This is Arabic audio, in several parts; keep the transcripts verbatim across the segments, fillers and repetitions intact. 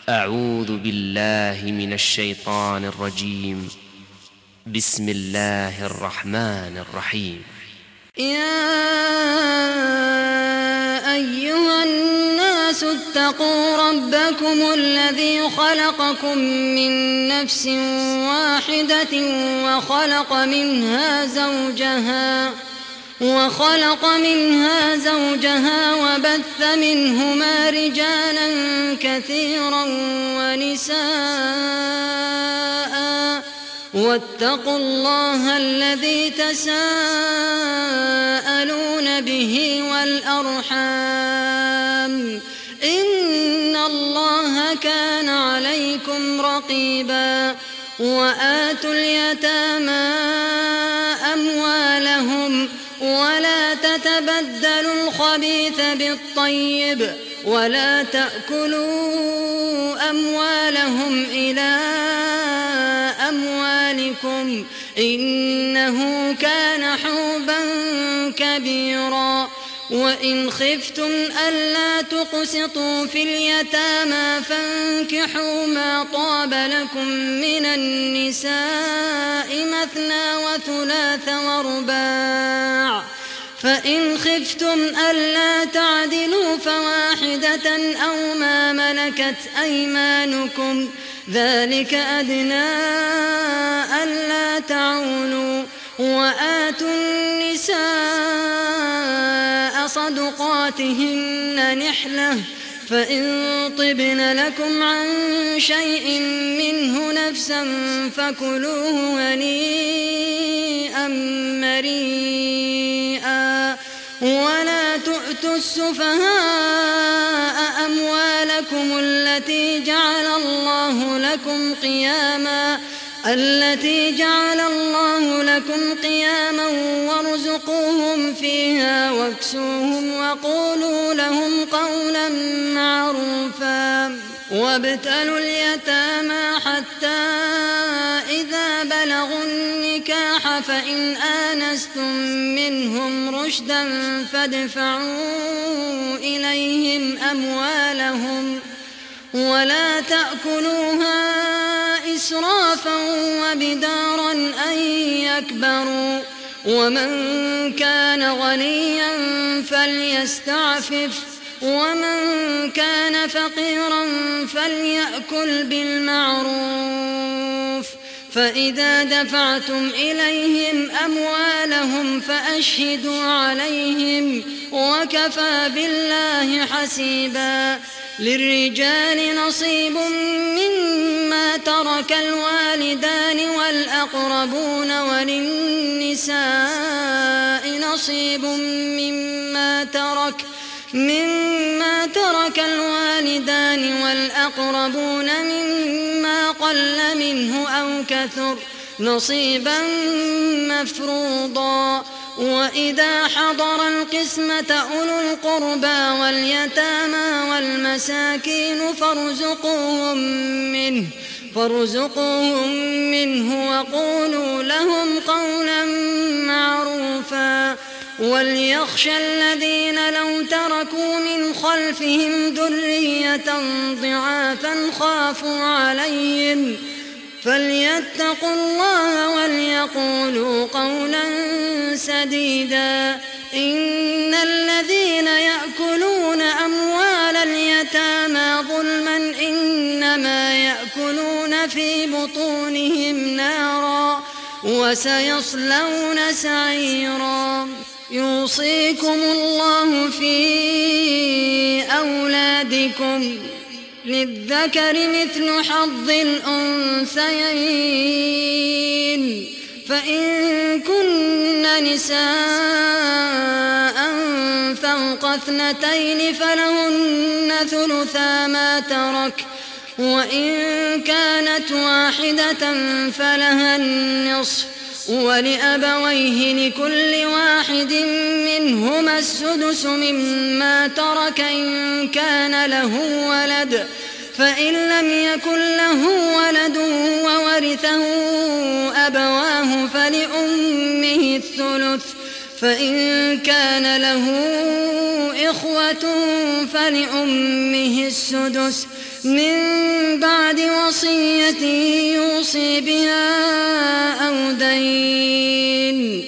أعوذ بالله من الشيطان الرجيم. بسم الله الرحمن الرحيم. يا أيها الناس اتقوا ربكم الذي خلقكم من نفس واحدة وخلق منها زوجها وخلق منها زوجها وبث منهما رجالا كثيرا ونساء واتقوا الله الذي تساءلون به والأرحام إن الله كان عليكم رقيبا. وآتوا اليتامى أموالهم ولا تتبدلوا الخبيث بالطيب ولا تأكلوا أموالهم إلى أموالكم إنه كان حوبا كبيرا. وإن خفتم ألا تقسطوا في اليتامى فانكحوا ما طاب لكم من النساء مثنى وثلاث ورباع، فإن خفتم ألا تعدلوا فواحدة أو ما ملكت أيمانكم ذلك أدنى ألا تعولوا. وآتوا النساء صدقاتهن نحلة فإن طبن لكم عن شيء منه نفسا فكلوه هنيئا مريئا. ولا تؤتوا السفهاء أموالكم التي جعل الله لكم قياما التي جعل الله لكم قياما وارزقوهم فيها واكسوهم وقولوا لهم قولا معروفا. وابتلوا اليتامى حتى إذا بلغوا النكاح فإن آنستم منهم رشدا فادفعوا إليهم أموالهم ولا تأكلوها إسرافا وبدارا أن يكبروا. ومن كان غنيا فليستعفف ومن كان فقيرا فليأكل بالمعروف. فإذا دفعتم إليهم أموالهم فأشهدوا عليهم وكفى بالله حسيبا. للرجال نصيب مما ترك الوالدان والأقربون وللنساء نصيب مما ترك مما ترك الوالدان والأقربون مما قل منه أو كثر نصيبا مفروضا. وإذا حضر القسمة أولو القربى واليتامى والمساكين فارزقوهم منه فارزقوهم منه وقولوا لهم قولا معروفا. وليخشى الذين لو تركوا من خلفهم ذرية ضعافا خافوا عليهم فليتقوا الله وليقولوا قولا سديدا. إن الذين يأكلون أموال اليتامى ظلما إنما يأكلون في بطونهم نارا وسيصلون سعيرا. يوصيكم الله في أولادكم للذكر مثل حظ الأنثيين فإن كن نساء فوق اثنتين فلهن ثلثا ما ترك وإن كانت واحدة فلها النصف ولأبويه لكل واحد منهما السدس مما ترك إن كان له ولد فإن لم يكن له ولد وورثه أبواه فلأمه الثلث فإن كان له إخوة فلأمه السدس من بعد وصية يوصي بها أو دين.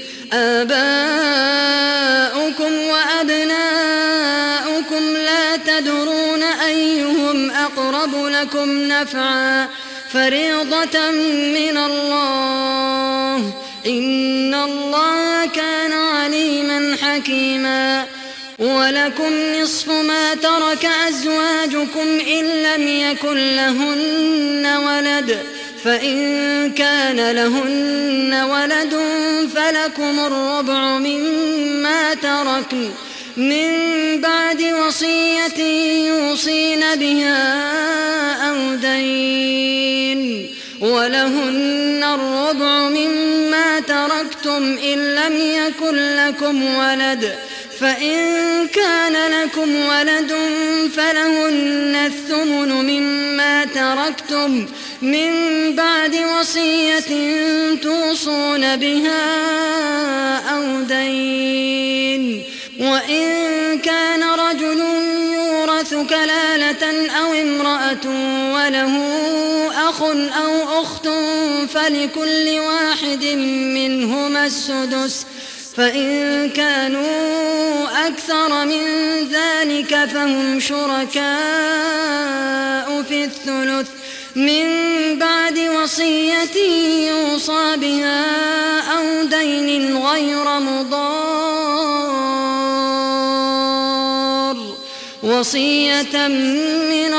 آباؤكم وأبناؤكم لا تدرون أيهم أقرب لكم نفعا فريضة من الله إن الله كان عليما حكيما. ولكم نصف ما ترك أزواجكم إن لم يكن لهن ولد فإن كان لهن ولد فلكم الربع مما تركن من بعد وصية يوصين بها أو دين. ولهن الربع مما تركتم إن لم يكن لكم ولد فإن كان لكم ولد فلهن الثمن مما تركتم من بعد وصية توصون بها أو دين. وإن كان رجل يورث كلالة أو امرأة وله أخ أو أخت فلكل واحد منهما السدس فإن كانوا أكثر من ذلك فهم شركاء في الثلث من بعد وصية يوصى بها أو دين غير مضار وصية من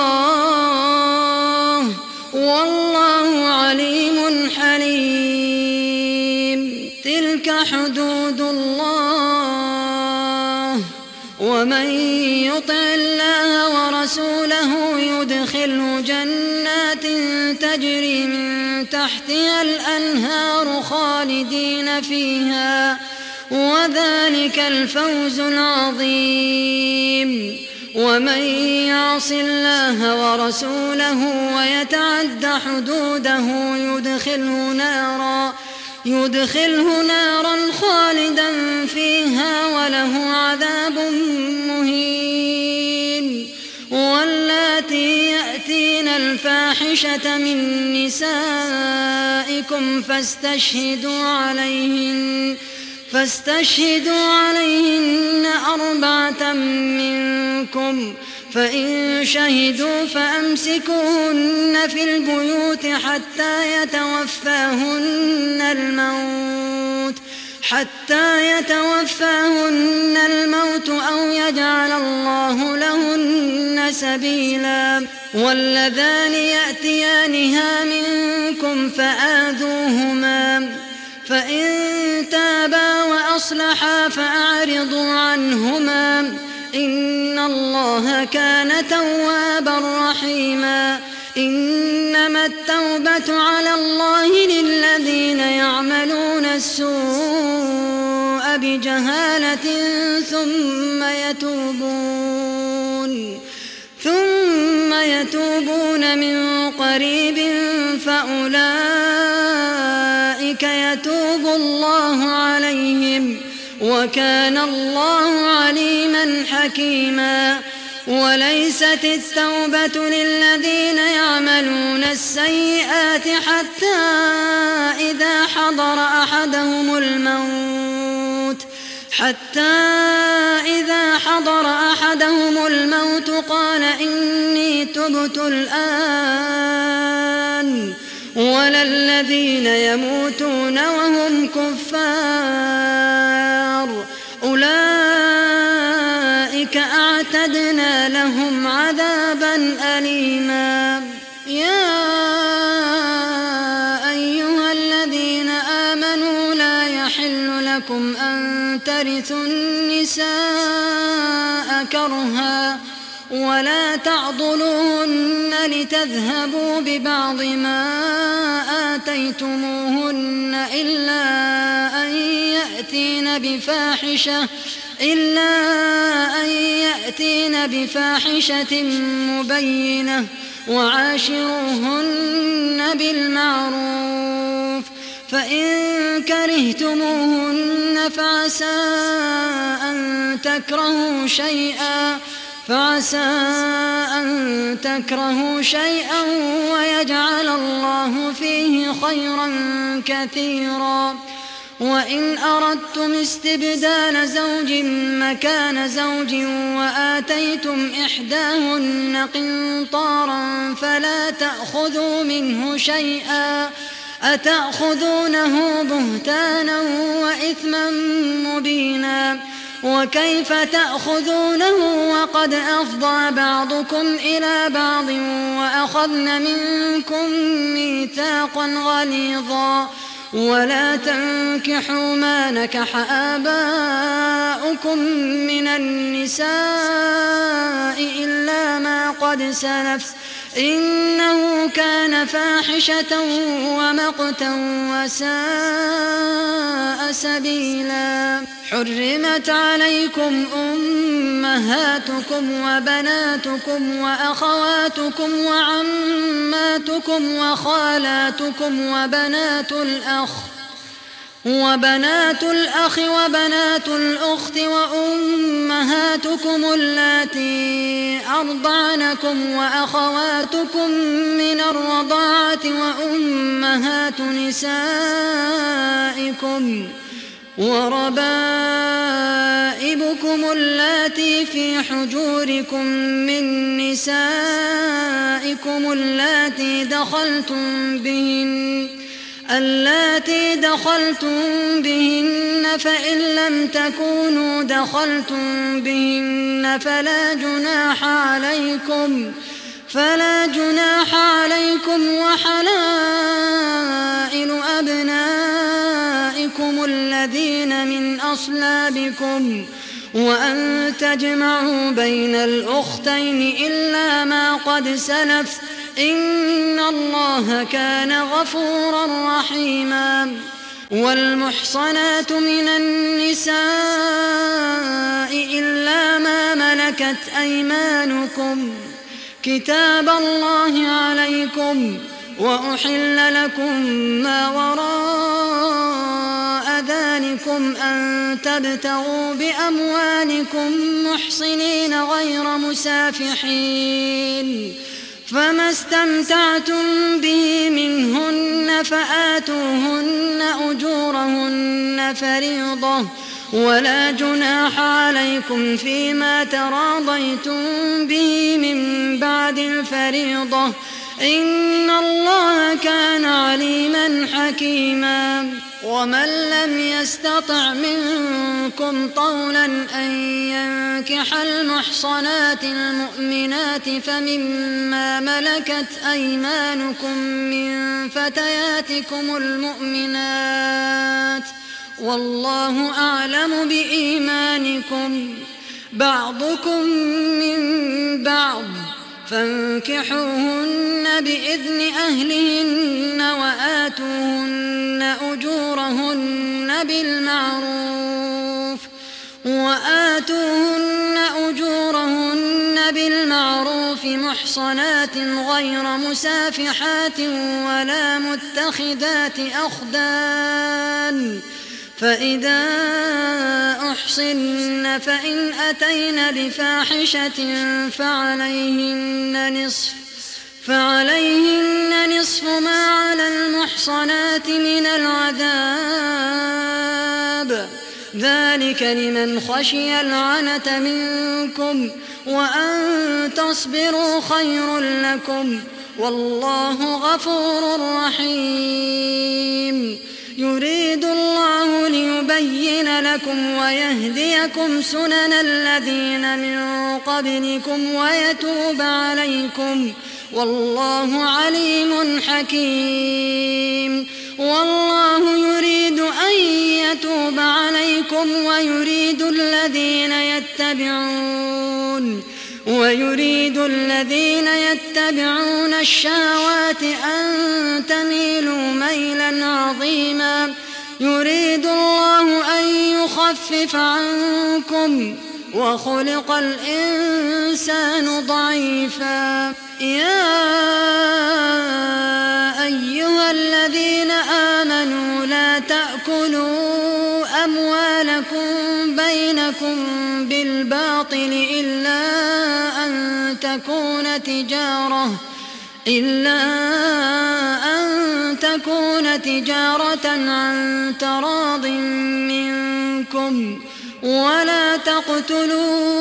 الله والله عليم حليم. تلك حدود الله ومن يطع الله ورسوله يدخله جنات تجري من تحتها الأنهار خالدين فيها وذلك الفوز العظيم. ومن يعص الله ورسوله ويتعد حدوده يدخله نارا يدخله نارا خالدا فيها وله عذاب مهين. واللاتي يأتين الفاحشة من نسائكم فاستشهدوا عليهن فاستشهدوا عليهن أربعة منكم فإن شهدوا فأمسكوهن في البيوت حتى يتوفاهن الموت حتى يتوفاهن الموت أو يجعل الله لهن سبيلا. واللذان يأتيانها منكم فآذوهما فإن تابا وأصلحا فأعرضوا عنهما إن الله كان توابا رحيما. إنما التوبة على الله للذين يعملون السوء بجهالة ثم يتوبون ثم يتوبون من قريب فأولئك يتوب الله عليهم وكان الله عليما حكيما. وليست التوبة للذين يعملون السيئات حتى إذا حضر أحدهم الموت حتى إذا حضر أحدهم الموت قال إني تبت الآن ولا الذين يموتون وهم كفار أولئك أعتدنا لهم عذابا أليما. يا أيها الذين آمنوا لا يحل لكم أن ترثوا النساء كرها ولا تعضلوهن لتذهبوا ببعض ما آتيتموهن إلا أن يأتين بفاحشة إلا أن يأتين بفاحشة مبينة وعاشروهن بالمعروف فإن كرهتموهن فعسى أن تكرهوا شيئا فعسى أن تكرهوا شيئا ويجعل الله فيه خيرا كثيرا. وإن أردتم استبدال زوج مكان زوج وآتيتم إحداهن قنطارا فلا تأخذوا منه شيئا أتأخذونه بهتانا وإثما مبينا. وكيف تأخذونه وقد أفضى بعضكم إلى بعض وأخذن منكم ميثاقا غليظا. ولا تنكحوا ما نكح آباؤكم من النساء إلا ما قد سلف إنه كان فاحشة ومقتا وساء سبيلا. حرمت عليكم أمهاتكم وبناتكم وأخواتكم وعماتكم وخالاتكم وبنات الأخ وبنات الأخ وبنات الأخت وأمهاتكم اللاتي أرضعنكم وأخواتكم من الرضاعة وأمهات نسائكم وربائبكم اللاتي في حجوركم من نسائكم اللاتي دخلتم بهن اللاتي دخلتم بهن فإن لم تكونوا دخلتم بهن فلا جناح عليكم فلا جناح عليكم وحلائل أبنائكم الذين من أصلابكم وأن تجمعوا بين الأختين إلا ما قد سلف إن الله كان غفورا رحيما. والمحصنات من النساء إلا ما ملكت أيمانكم كتاب الله عليكم وأحل لكم ما وراء ذلكم أن تبتغوا بأموالكم محصنين غير مسافحين فما استمتعتم به منهن فآتوهن أجورهن فريضة ولا جناح عليكم فيما تراضيتم به من بعد الفريضة إن الله كان عليما حكيما. ومن لم يستطع منكم طولا أن ينكح المحصنات المؤمنات فمما ملكت أيمانكم من فتياتكم المؤمنات والله أعلم بإيمانكم بعضكم من بعض فانكحوهن بإذن أهلهن وآتوهن أجورهن بالمعروف وآتوهن أجورهن بالمعروف محصنات غير مسافحات ولا متخذات أخدان فإذا أحصن فإن أتين بفاحشة فعليهن نصف فعليهن نصف ما على المحصنات من العذاب ذلك لمن خشي العنة منكم وأن تصبروا خير لكم والله غفور رحيم. يريد الله ليبين لكم ويهديكم سنن الذين من قبلكم ويتوب عليكم والله عليم حكيم. والله يريد أن يتوب عليكم ويريد الذين يتبعون ويريد الذين يتبعون الشهوات أن تميلوا ميلا عظيما. يريد الله أن يخفف عنكم وخلق الإنسان ضعيفا. يا أيها الذين آمنوا لا تأكلوا أموالكم بينكم بالباطل إلا تكون تجارة إلا أن تكون تجارة عن تراض منكم ولا تقتلوا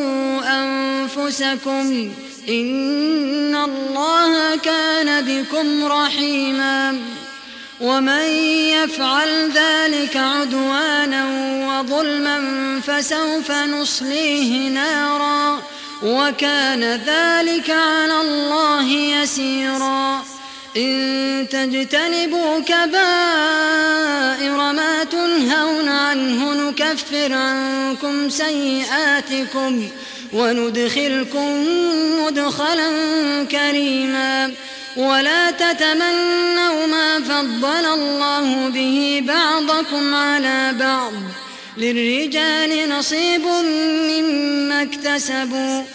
أنفسكم إن الله كان بكم رحيما ومن يفعل ذلك عدوانا وظلما فسوف نصليه نارا وكان ذلك على الله يسيرا إن تجتنبوا كبائر ما تنهون عنه نكفر عنكم سيئاتكم وندخلكم مدخلا كريما ولا تتمنوا ما فضل الله به بعضكم على بعض للرجال نصيب مما اكتسبوا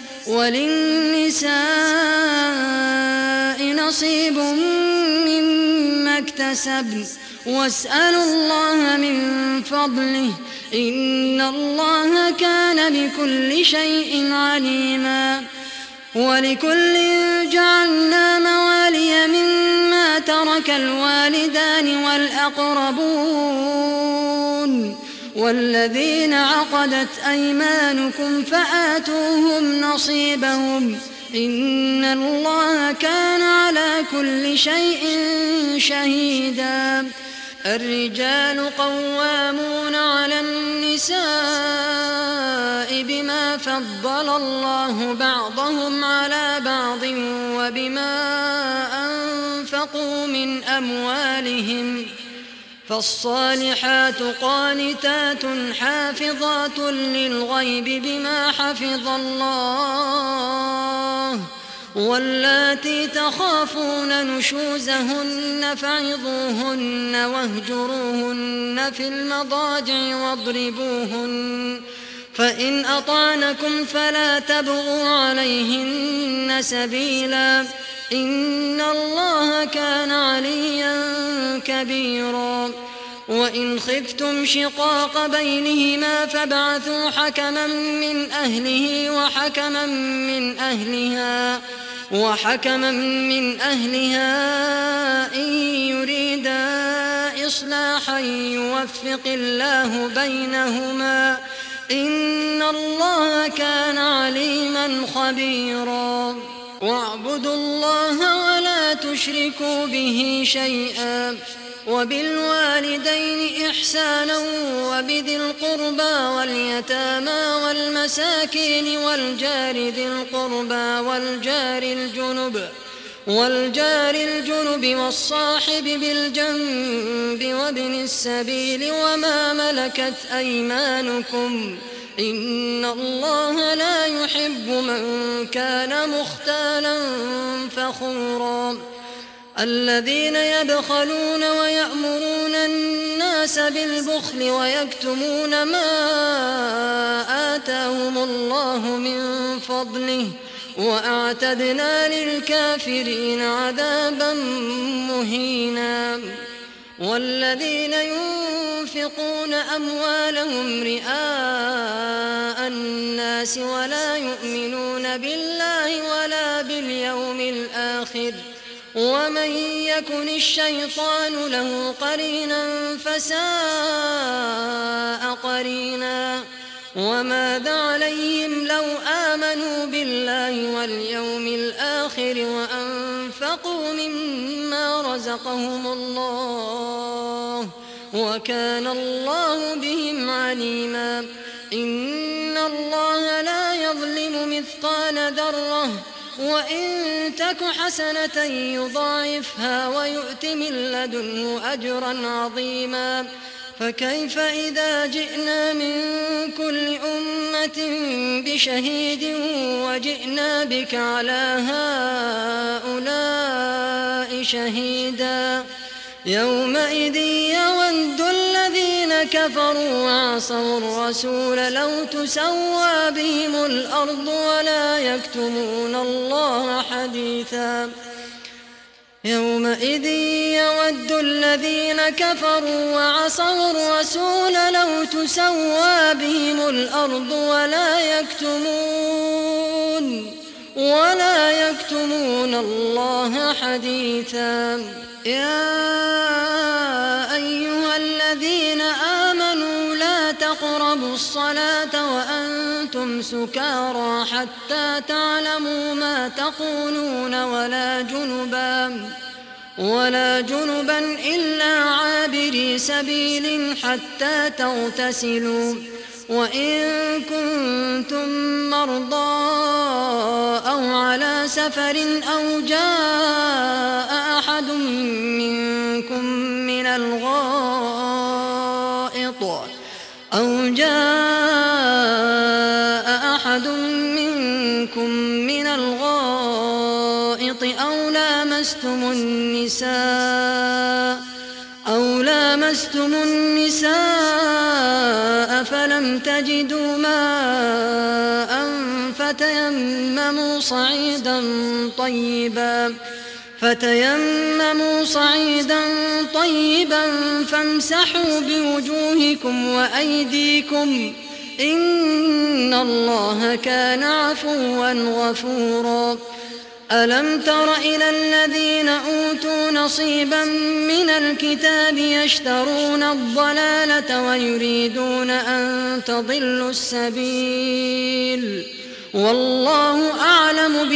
وللنساء نصيب مما اكتسبن واسألوا الله من فضله إن الله كان بكل شيء عليما ولكل جعلنا موالي مما ترك الوالدان والأقربون والذين عقدت أيمانكم فآتوهم نصيبهم إن الله كان على كل شيء شهيدا الرجال قوامون على النساء بما فضل الله بعضهم على بعض وبما أنفقوا من أموالهم فالصالحات قانتات حافظات للغيب بما حفظ الله واللاتي تخافون نشوزهن فعظوهن واهجروهن في المضاجع واضربوهن فإن أطعنكم فلا تبغوا عليهن سبيلا إن الله كان عليا كبيرا وإن خفتم شقاق بينهما فابعثوا حكما من أهله وحكما من أهلها وحكما من أهلها إن يريدا إصلاحا يوفق الله بينهما إن الله كان عليما خبيرا واعبدوا الله ولا تشركوا به شيئا وبالوالدين إحسانا وبذي القربى واليتامى والمساكين والجار ذي القربى والجار الجنب والجار الجنب والصاحب بالجنب وابن السبيل وما ملكت أيمانكم إن الله لا يحب من كان مختالا فخورا الذين يبخلون ويأمرون الناس بالبخل ويكتمون ما آتاهم الله من فضله وأعتدنا للكافرين عذابا مهينا والذين ينفقون أموالهم رئاء الناس ولا يؤمنون بالله ولا باليوم الآخر ومن يكن الشيطان له قرينا فساء قرينا وماذا عليهم لو آمنوا بالله واليوم الآخر وأنفقوا مما رزقهم الله وكان الله بهم عليما إن الله لا يظلم مثقال ذرة وإن تك حسنة يضاعفها ويؤت من لدنه أجرا عظيما فكيف إذا جئنا من كل أمة بشهيد وجئنا بك على هؤلاء شهيدا يومئذ يود الذين كفروا وعصوا الرسول لو تسوى بهم الأرض ولا يكتمون الله حديثا يومئذ يود الذين كفروا وعصوا الرسول لو تسوى بهم الأرض ولا يكتمون ولا يكتمون الله حديثا. يا أيها الذين آمنوا لا تقربوا الصلاة وأنتم سكارى حتى تعلموا ما تقولون ولا جنبا ولا جنبا إلا عابري سبيل حتى تغتسلوا، وإن كنتم مرضى أو على سفر أو جاء أحد منكم من الغائط أو جاء أحد منكم من الغائط أو لامستم النساء أو لامستم النساء فلم تجدوا ماء فتيمموا صعيدا طيبا فتيمموا صعيدا طيبا فامسحوا بوجوهكم وأيديكم إن الله كان عفوا غفورا. ألم تر إلى الذين أوتوا نصيبا من الكتاب يشترون الضلالة ويريدون أن تضلوا السبيل، والله أعلم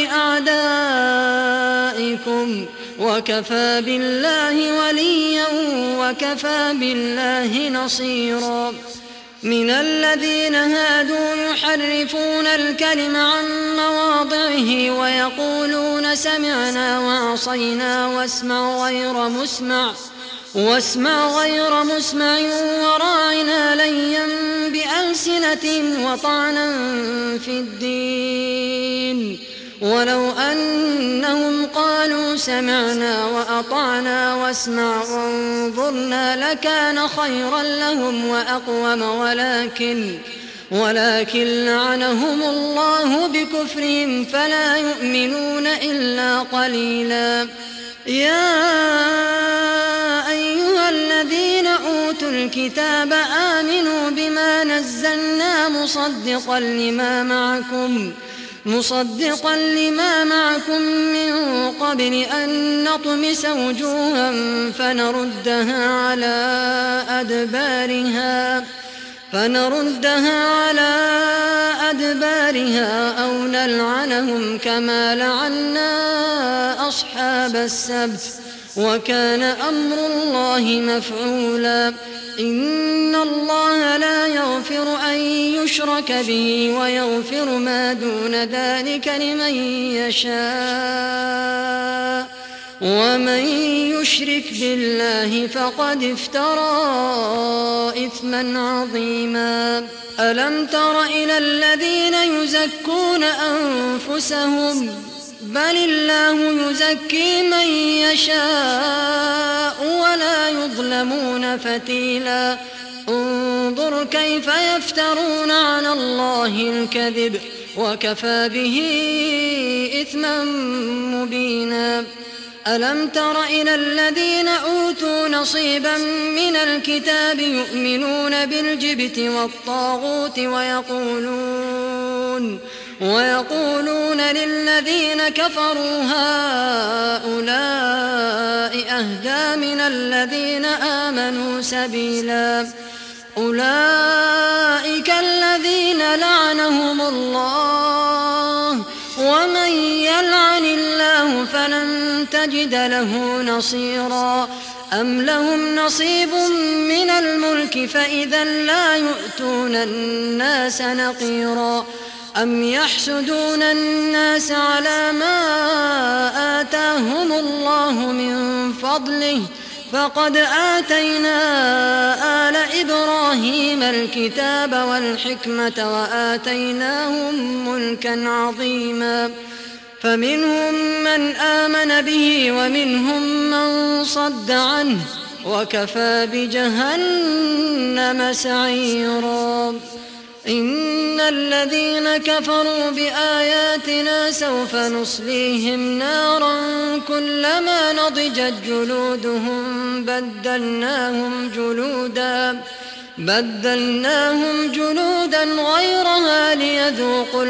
بأعدائكم وكفى بالله وليا وكفى بالله نصيرا. من الذين هادوا يحرفون الكلم عن مواضعه ويقولون سمعنا وعصينا واسمع غير مسمع واسمع غير مسمع وراعنا ليا بألسنتهم وطعنا في الدين، ولو أنهم قالوا سمعنا وأطعنا واسمع وانظرنا لكان خيرا لهم وأقوم، ولكن ولكن لعنهم الله بكفرهم فلا يؤمنون إلا قليلا. يا أيها الذين أوتوا الكتاب آمنوا بما نزلنا مصدقا لما معكم مصدقا لما معكم من قبل أن نطمس وجوها فنردها على أدبارها فنردها على أدبارها أو نلعنهم كما لعنا أصحاب السبت، وكان أمر الله مفعولا. إن الله لا يغفر أن يشرك به ويغفر ما دون ذلك لمن يشاء، ومن يشرك بالله فقد افترى إثما عظيما. ألم تر إلى الذين يزكون أنفسهم بل الله يزكي من يشاء ولا يظلمون فتيلا. انظر كيف يفترون على الله الكذب وكفى به إثما مبينا. ألم تر إلى الذين أوتوا نصيبا من الكتاب يؤمنون بالجبت والطاغوت ويقولون ويقولون للذين كفروا هؤلاء أهدى من الذين آمنوا سبيلا. أولئك الذين لعنهم الله، ومن يلعن الله فلن تجد له نصيرا. أم لهم نصيب من الملك فإذا لا يؤتون الناس نقيرا. أم يحسدون الناس على ما آتاهم الله من فضله فقد آتينا آل إبراهيم الكتاب والحكمة وآتيناهم ملكا عظيما. فمنهم من آمن به ومنهم من صد عنه وكفى بجهنم سعيرا. إن الذين كفروا بآياتنا سوف نصليهم نارا كلما نضجت جلودهم بدلناهم جلودا بدلناهم جلودا غيرها ليذوقوا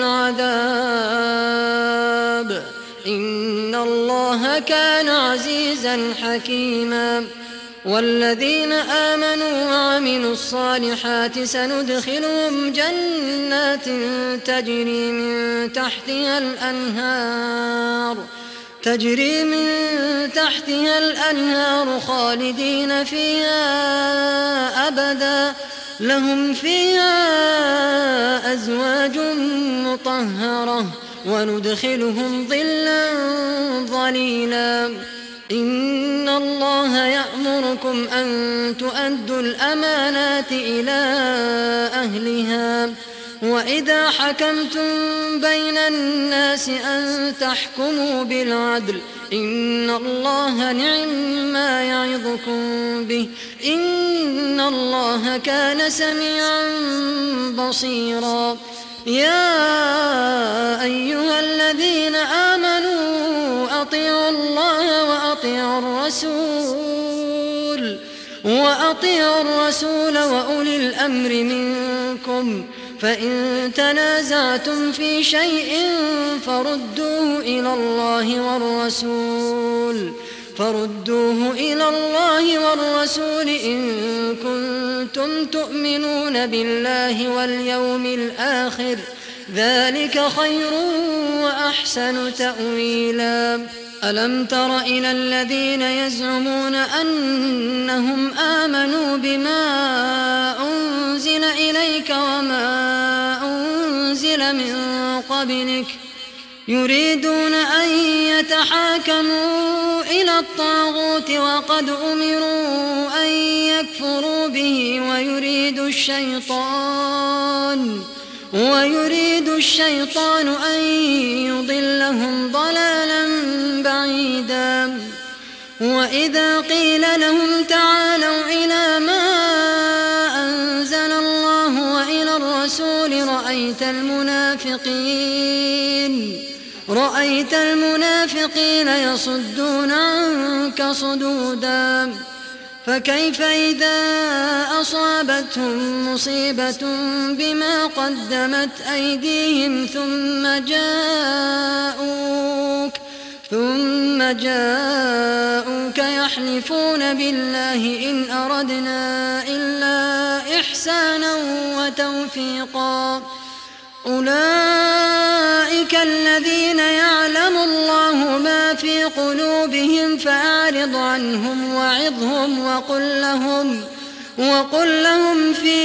العذاب إن الله كان عزيزا حكيما والذين آمنوا وعملوا الصالحات سندخلهم جنات تجري من تحتها الأنهار تجري من تحتها الأنهار خالدين فيها أبدا لهم فيها أزواج مطهرة وندخلهم ظلا ظليلا إن الله يأمركم أن تؤدوا الأمانات إلى أهلها وإذا حكمتم بين الناس أن تحكموا بالعدل إن الله نعم يعظكم به إن الله كان سميعا بصيرا يا أيها الذين آمنوا أطيعوا الله وأطيعوا الرسول وأطيعوا الرسول وأولي الأمر منكم فإن تنازعتم في شيء فردوه إلى الله والرسول فردوه إلى الله والرسول إن كنتم تؤمنون بالله واليوم الآخر ذلك خير وأحسن تأويلا ألم تر إلى الذين يزعمون أنهم آمنوا بما أنزل إليك وما أنزل من قبلك يريدون أن يتحاكموا إلى الطاغوت وقد أمروا أن يكفروا به ويريد الشيطان ويريد الشيطان أن يضلهم ضلالا بعيدا وإذا قيل لهم تعالوا إلى ما أنزل الله وإلى الرسول رأيت المنافقين رأيت المنافقين يصدون عنك صدودا فكيف إذا أصابتهم مصيبة بما قدمت أيديهم ثم جاءوك ثم جاءوك يحلفون بالله إن أردنا إلا إحسانا وتوفيقا أولئك الذين يعلم الله ما في قلوبهم فأعرض عنهم وعظهم وقل لهم وقل لهم في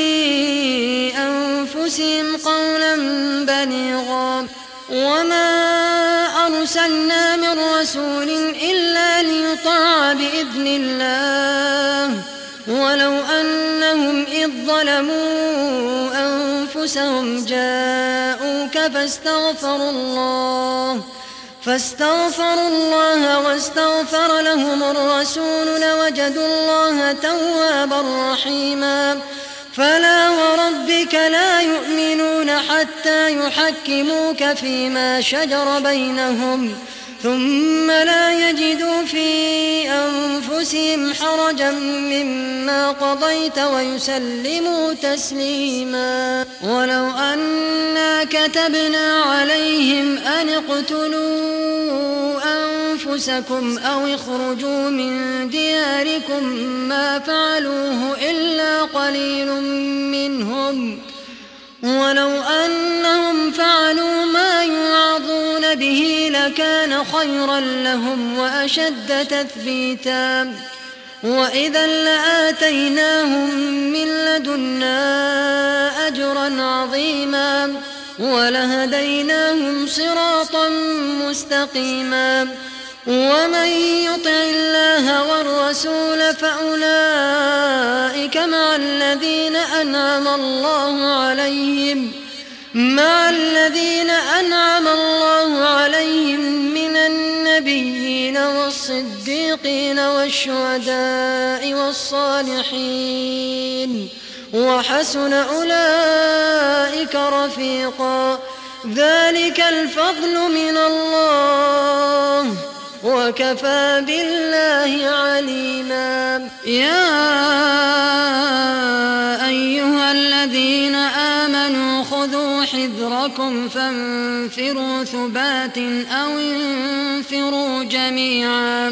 أنفسهم قولا بليغا وما أرسلنا من رسول إلا ليطاع بإذن الله ولو أنهم إذ ظلموا أنفسهم جاءوك فاستغفروا الله فاستغفروا الله واستغفر لهم الرسول لوجدوا الله توابا رحيما فلا وربك لا يؤمنون حتى يحكموك فيما شجر بينهم ثم لا يجدوا في أنفسهم حرجا مما قضيت ويسلموا تسليما ولو أنا كتبنا عليهم أن اقتلوا أنفسكم أو اخرجوا من دياركم ما فعلوه إلا قليل منهم ولو أنهم فعلوا ما يوعظون به لكان خيرا لهم وأشد تثبيتا وإذا لآتيناهم من لدنا أجرا عظيما ولهديناهم صراطا مستقيما ومن يطع الله والرسول فأولئك مع الذين أنعم الله عليهم مع الذين أنعم الله عليهم من النبيين والصديقين والشهداء والصالحين وحسن أولئك رفيقا ذلك الفضل من الله وكفى بالله عليما يا أيها آمنوا خذوا حذركم فانفروا ثبات أو انفروا جميعا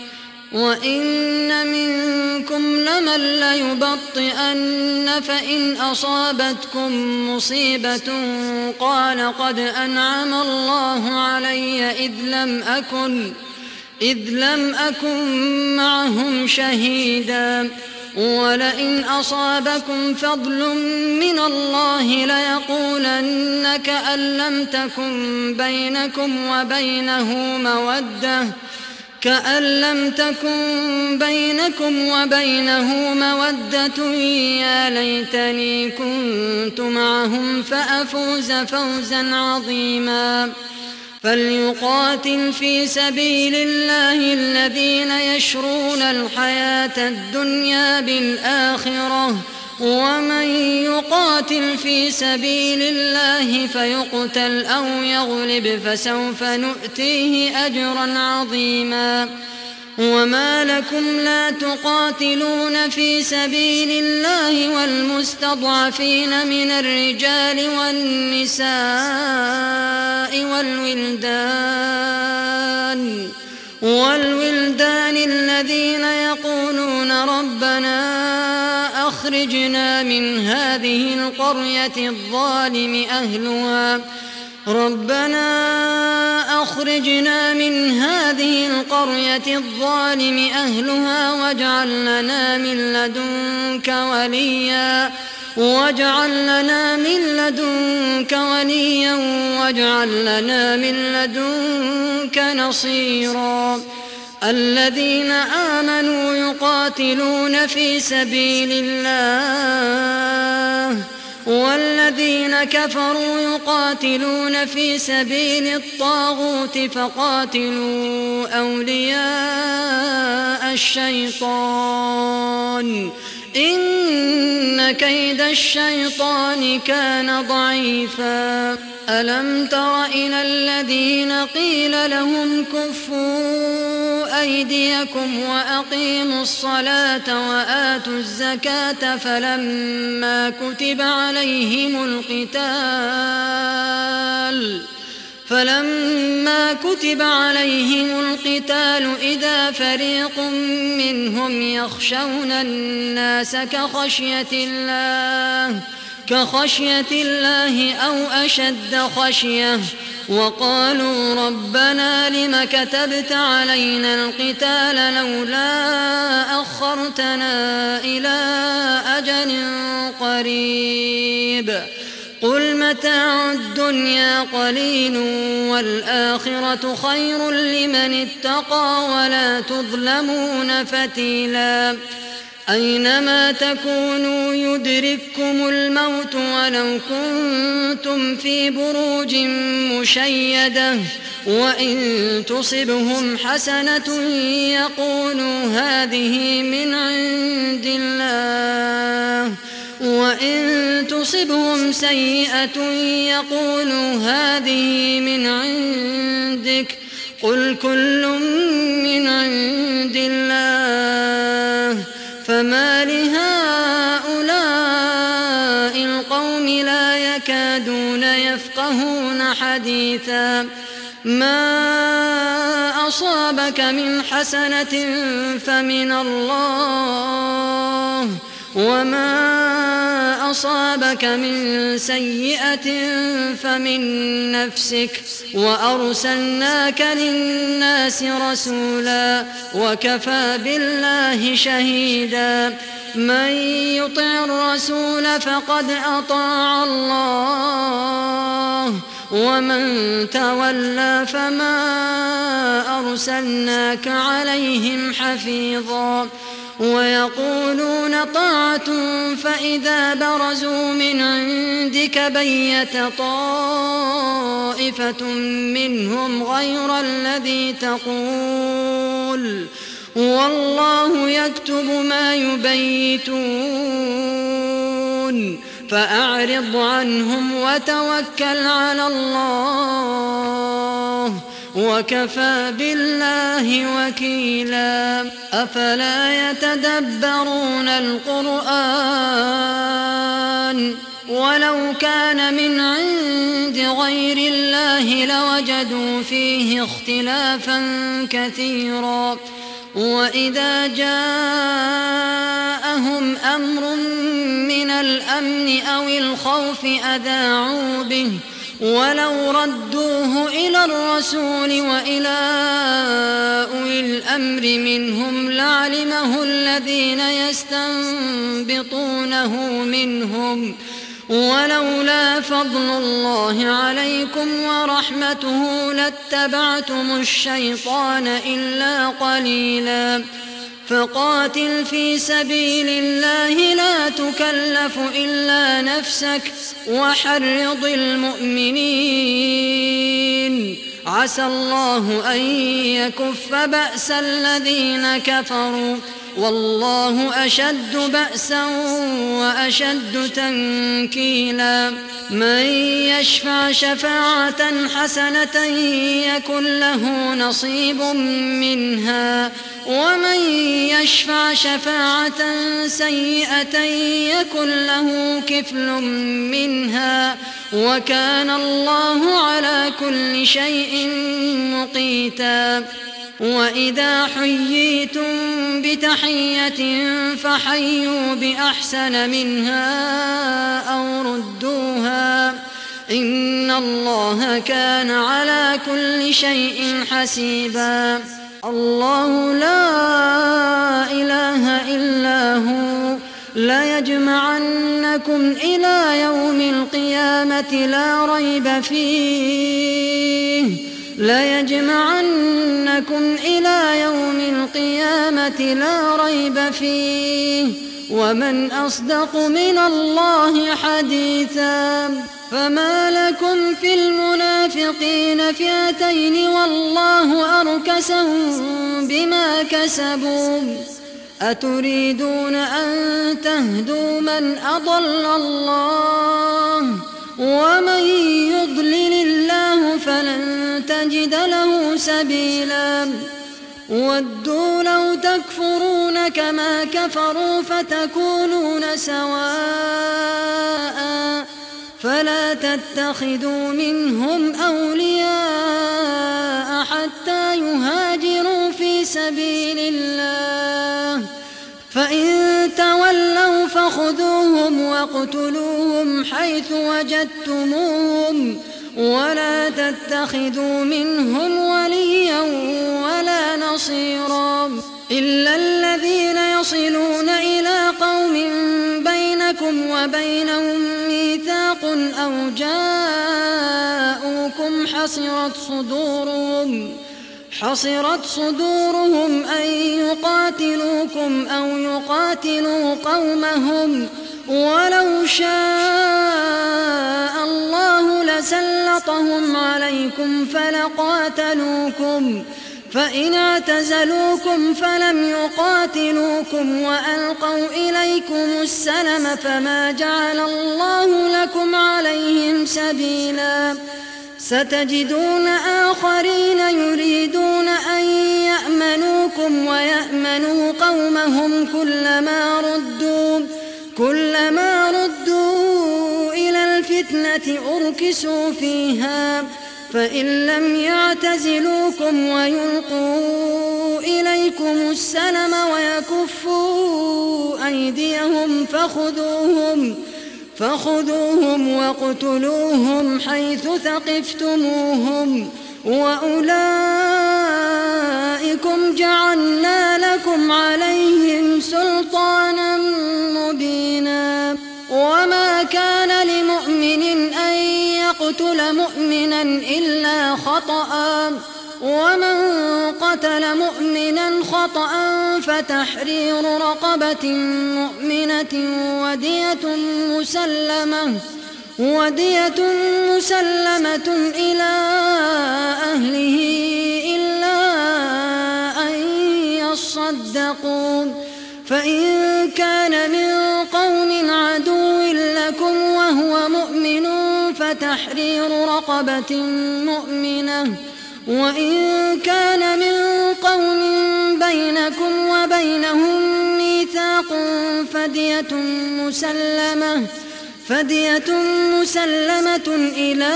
وإن منكم لمن ليبطئن فإن أصابتكم مصيبة قال قد أنعم الله علي إذ لم أكن إذ لم أكن معهم شهيدا ولئن أصابكم فضل من الله ليقولن كأن لم تكن بينكم وبينه مودة كأن لم تكن بينكم وبينه مودة يا ليتني كنت معهم فأفوز فوزا عظيما فليقاتل في سبيل الله الذين يشرون الحياة الدنيا بالآخرة ومن يقاتل في سبيل الله فيقتل أو يغلب فسوف نؤتيه أجرا عظيما وما لكم لا تقاتلون في سبيل الله والمستضعفين من الرجال والنساء والولدان والولدان الذين يقولون ربنا أخرجنا من هذه القرية الظالم أهلها ربنا أخرجنا من هذه القرية الظالم أهلها واجعل لنا من لدنك وليا واجعل لنا من لدنك وليا واجعل لنا من لدنك نصيرا الذين آمنوا يقاتلون في سبيل الله والذين كفروا يقاتلون في سبيل الطاغوت فقاتلوا أولياء الشيطان إن كيد الشيطان كان ضعيفا ألم تر إلى الذين قيل لهم كفوا أيديكم وأقيموا الصلاة وآتوا الزكاة فلما كتب عليهم القتال فلما كتب عليهم القتال إذا فريق منهم يخشون الناس كخشية الله كخشية الله أو أشد خشية وقالوا ربنا لم كتبت علينا القتال لولا أخرتنا إلى أجل قريب قل متاع الدنيا قليل والآخرة خير لمن اتقى ولا تظلمون فتيلا أينما تكونوا يدرككم الموت ولو كنتم في بروج مشيدة وإن تصبهم حسنة يقولوا هذه من عند الله وإن تصبهم سيئة يقولوا هذه من عندك قل كل من عند الله فما لهؤلاء القوم لا يكادون يفقهون حديثا ما أصابك من حسنة فمن الله وما أصابك من سيئة فمن نفسك وأرسلناك للناس رسولا وكفى بالله شهيدا من يطع الرسول فقد أطاع الله ومن تولى فما أرسلناك عليهم حفيظا ويقولون طاعة فإذا برزوا من عندك بيت طائفة منهم غير الذي تقول والله يكتب ما يبيتون فأعرض عنهم وتوكل على الله وكفى بالله وكيلا أفلا يتدبرون القرآن ولو كان من عند غير الله لوجدوا فيه اختلافا كثيرا. وإذا جاءهم أمر من الأمن أو الخوف أذاعوا به ولو ردوه إلى الرسول وإلى أولي الأمر منهم لعلمه الذين يستنبطونه منهم ولولا فضل الله عليكم ورحمته لاتبعتم الشيطان إلا قليلا. فقاتل في سبيل الله لا تكلف إلا نفسك وحرض المؤمنين عسى الله أن يكف بأس الذين كفروا والله أشد بأسا وأشد تنكيلا. من يشفع شفاعة حسنة يكن له نصيب منها ومن يشفع شفاعة سيئة يكن له كفل منها وكان الله على كل شيء مقيتا. وإذا حييتم بتحية فحيوا بأحسن منها أو ردوها إن الله كان على كل شيء حسيبا. الله لا إله إلا هو ليجمعنكم إلى يوم القيامة لا ريب فيه ليجمعنكم إلى يوم القيامة لا ريب فيه ومن أصدق من الله حديثا. فما لكم في المنافقين فئتين والله أركسهم بما كسبوا أتريدون أن تهدوا من أضل الله ومن يضلل الله فلن تجد له سبيلا. ودوا لو تكفرون كما كفروا فتكونون سواء فلا تتخذوا منهم أولياء حتى يهاجروا في سبيل الله فإن تولوا فخذوهم واقتلوهم حيث وجدتموهم ولا تتخذوا منهم وليا ولا نصيرا إلا الذين يصلون إلى قوم بينكم وبينهم ميثاق أو جاءوكم حصرت صدورهم حصرت صدورهم أن يقاتلوكم أو يقاتلوا قومهم ولو شاء الله لسلطهم عليكم فلقاتلوكم فإن اعتزلوكم فلم يقاتلوكم وألقوا إليكم السلم فما جعل الله لكم عليهم سبيلا. ستجدون آخرين يريدون أن يأمنوكم ويأمنوا قومهم كلما ردوا كلما ردوا إلى الفتنة أركسوا فيها فإن لم يعتزلوكم ويلقوا إليكم السلم ويكفوا أيديهم فخذوهم فخذوهم واقتلوهم حيث ثقفتموهم وأولئكم جعلنا لكم عليهم سلطانا مبينا. وما كان لمؤمن أن يقتل مؤمنا إلا خطأ ومن قتل مؤمنا خطأ فتحرير رقبة مؤمنة ودية مسلمة ودية مسلمة إلى أهله إلا أن يصدقوا فإن كان من قوم عدو لكم وهو مؤمن فتحرير رقبة مؤمنة وإن كان من قوم بينكم وبينهم ميثاق فدية مسلمة فدية مسلمة إلى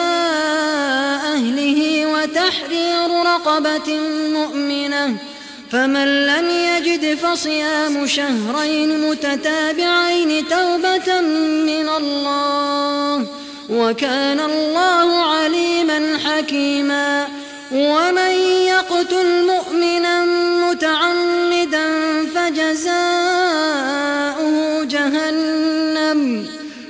أهله وتحرير رقبة مؤمنة، فمن لم يجد فصيام شهرين متتابعين توبة من الله، وكان الله عليما حكيما. ومن يقتل مؤمنا متعمدا فجزاؤه جهنم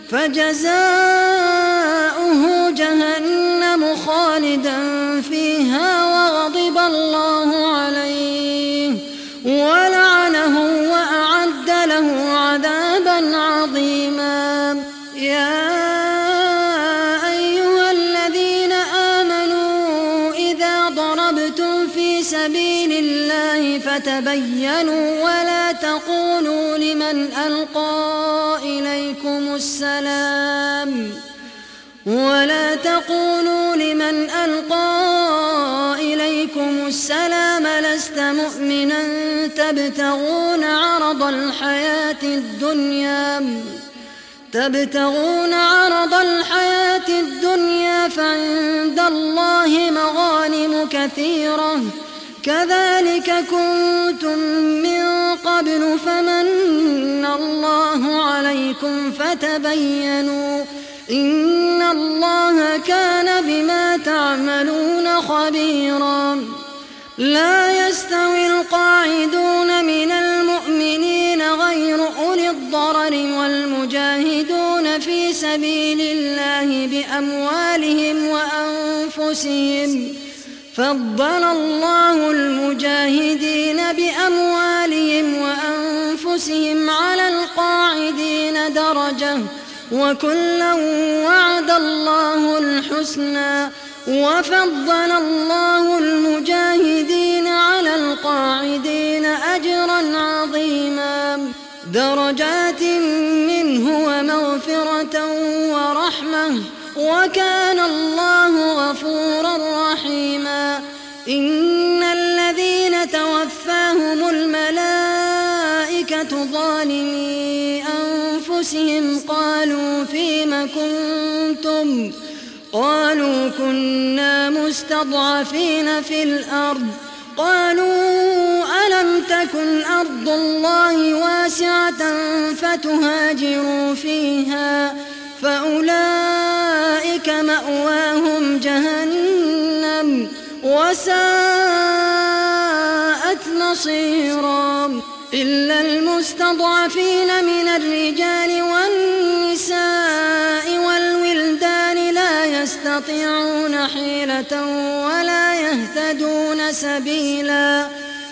فجزاؤه جهنم خالدا فيها وغضب الله عليه ولعنه وأعد له عذابا عظيما. يا أيها الذين آمنوا إذا ضربتم في سبيل الله فتبينوا ولا تقولوا لمن ألقى إليكم السلام ولا تقولوا لمن ألقى إليكم السلام لست مؤمنا تبتغون عرض الحياة الدنيا تبتغون عرض الحياة الدنيا فعند الله مغانم كثيرة كذلك كنتم من قبل فمن الله عليكم فتبينوا إن الله كان بما تعملون خبيرا. لا يستوي القاعدون من المؤمنين غير أولي الضرر والمجاهدون في سبيل الله بأموالهم وأنفسهم فضل الله المجاهدين بأموالهم وأنفسهم على القاعدين درجة وكلا وعد الله الحسنى وفضل الله المجاهدين على القاعدين أجرا عظيما درجات منه ومغفرة ورحمة وكان الله غفورا رحيما. إن الذين توفاهم الملائكة ظالمي أنفسهم قالوا فيم كنتم قالوا كنا مستضعفين في الأرض قالوا ألم تكن أرض الله واسعة فتهاجروا فيها فأولئك مأواهم جهنم وساءت مصيرا. إلا المستضعفين من الرجال والنساء والولدان لا يستطيعون حيلة ولا يهتدون سبيلا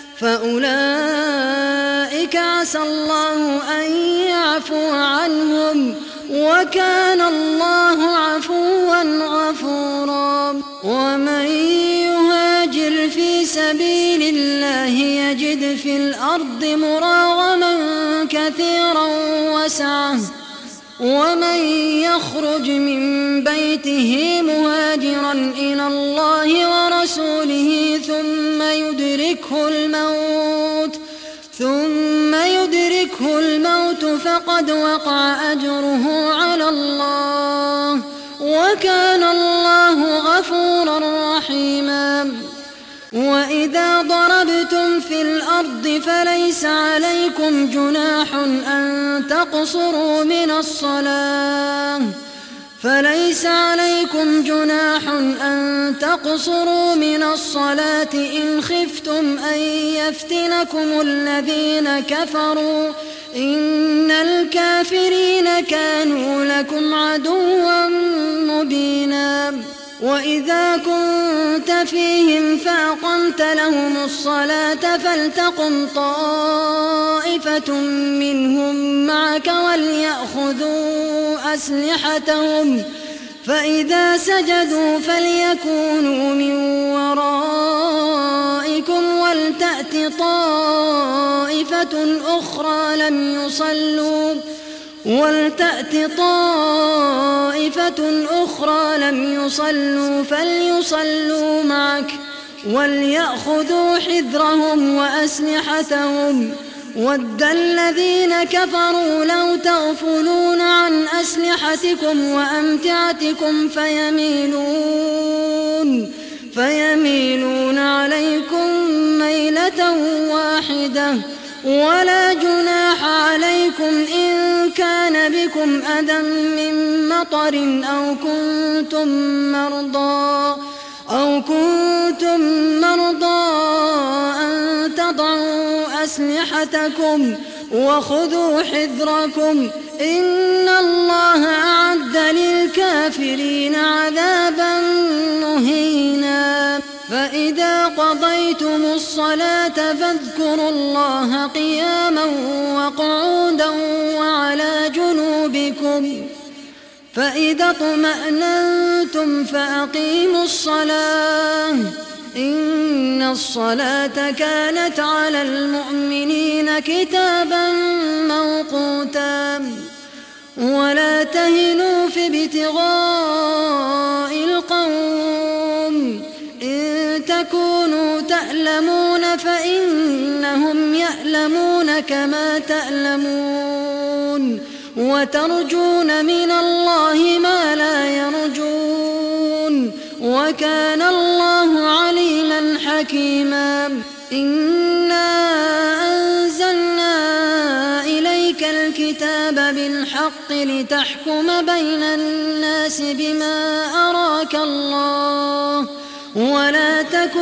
فأولئك عسى الله أن يعفو عنهم وكان الله عفوا غفورا. ومن يهاجر في سبيل الله يجد في الأرض مراغما كثيرا وسعة ومن يخرج من بيته مهاجرا إلى الله ورسوله ثم يدركه الموت ثم يدركه الموت فقد وقع أجره على الله وكان الله غفورا رحيما. وإذا ضربتم في الأرض فليس عليكم جناح أن تقصروا من الصلاة فليس عليكم جناح أن تقصروا من الصلاة إن خفتم أن يفتنكم الذين كفروا إن الكافرين كانوا لكم عدوا مبينا. وإذا كنت فيهم فأقمت لهم الصلاة فلتقم طائفة منهم معك وليأخذوا أسلحتهم فإذا سجدوا فليكونوا من ورائكم ولتأت طائفة أخرى لم يصلوا ولتأت طائفة أخرى لم يصلوا فليصلوا معك وليأخذوا حذرهم وأسلحتهم ود الذين كفروا لو تغفلون عن أسلحتكم وأمتعتكم فيميلون فيميلون عليكم ميلة واحدة ولا جناح عليكم إن كان بكم أذى من مطر أو كنتم مرضى أو كنتم مرضى أن تضعوا أسلحتكم وخذوا حذركم إن الله أعد للكافرين عذابا مهينا فإذا قضيتم الصلاة فاذكروا الله قياما وقعودا وعلى جنوبكم فإذا اطمأننتم فأقيموا الصلاة إن الصلاة كانت على المؤمنين كتابا موقوتا ولا تهنوا في ابتغاء القوم إن تكونوا تألمون فإنهم يألمون كما تألمون وترجون من الله ما لا يرجون وكان الله عليما حكيما إنا أنزلنا إليك الكتاب بالحق لتحكم بين الناس بما أراك الله ولا تكن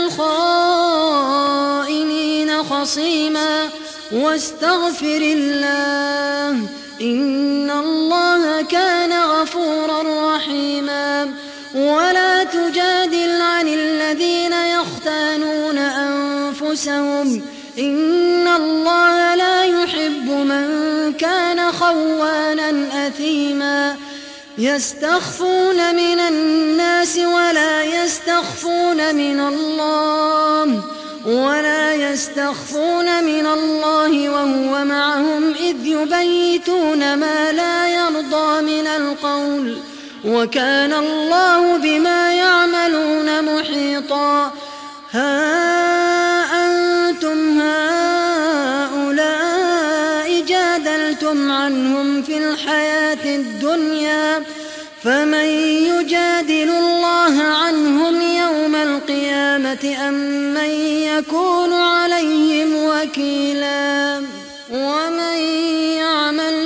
للخائنين خصيما واستغفر الله إن الله كان غفورا رحيما ولا تجادل عن الذين يختانون أنفسهم إن الله لا يحب من كان خوانا أثيما يستخفون من الناس ولا يستخفون من الله ولا يستخفون من الله وهو معهم إذ يبيتون ما لا يرضى من القول وكان الله بما يعملون محيطا ها أنتم هؤلاء جادلتم عنهم في الحياة الدنيا فمن يجادل الله عنهم يوم القيامة أم من يكون عليهم وكيلا ومن يعمل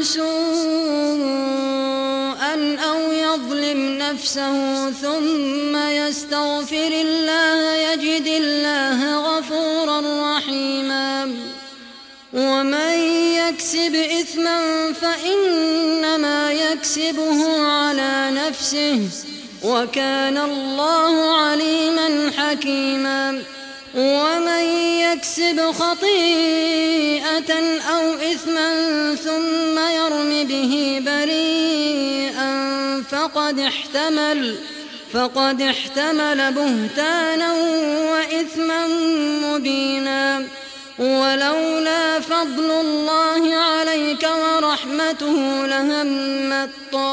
سوءا أو يظلم نفسه ثم يستغفر الله يجد الله غفورا رحيما ومن يكسب إثما فإنما يكسبه على نفسه وكان الله عليما حكيما ومن يكسب خطيئة أو إثما ثم يرم به بريئا فقد احتمل فقد احتمل بهتانا وإثما مبينا ولولا فضل الله عليك ورحمته لهمت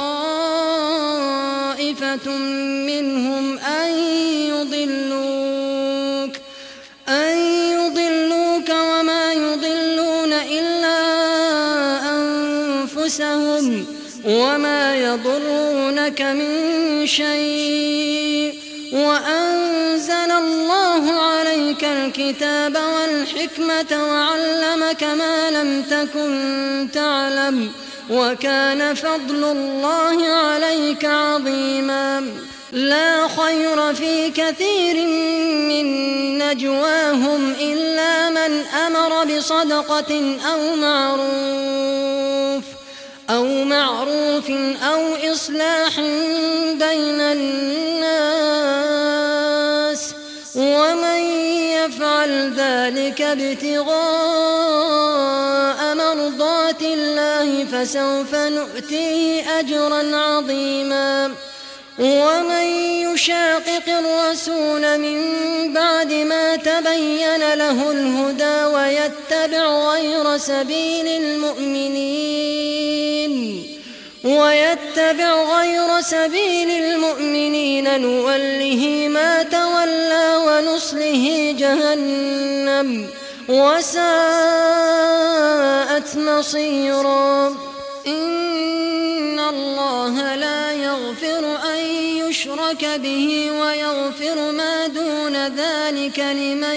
طائفة منهم أن يضلوك أن يضلوك وما يضلون إلا أنفسهم وما يضرونك من شيء وأنزل الله عليك الكتاب والحكمة وعلمك ما لم تكن تعلم وكان فضل الله عليك عظيما لا خير في كثير من نجواهم إلا من أمر بصدقة أو معروف أو معروف أو إصلاح بين الناس ومن يفعل ذلك ابتغاء مرضات الله فسوف نؤتيه أجرا عظيما ومن يشاقق الرسول من بعد ما تبين له الهدى ويتبع غير سبيل المؤمنين ويتبع غير سبيل المؤمنين نوله ما تولى ونصله جهنم وساءت مصيرا. إن الله لا يغفر أن يشرك به ويغفر ما دون ذلك لمن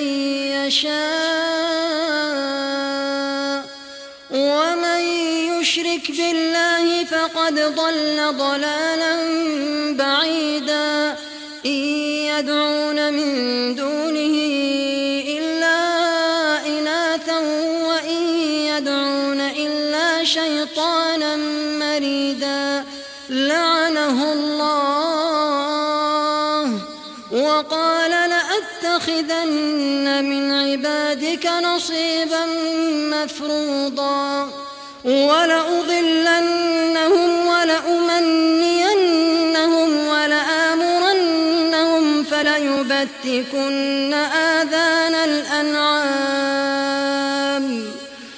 يشاء، ومن يشرك بالله فقد ضل ضلالا بعيدا. إن يدعون من دونه إلا إناثا وإن يدعون إلا شيطانا مريدا لعنه الله وقال لأتخذن من عبادك نصيبا مفروضا ولأضلنهم ولأمنينهم ولآمرنهم فليبتكن آذان الأنعام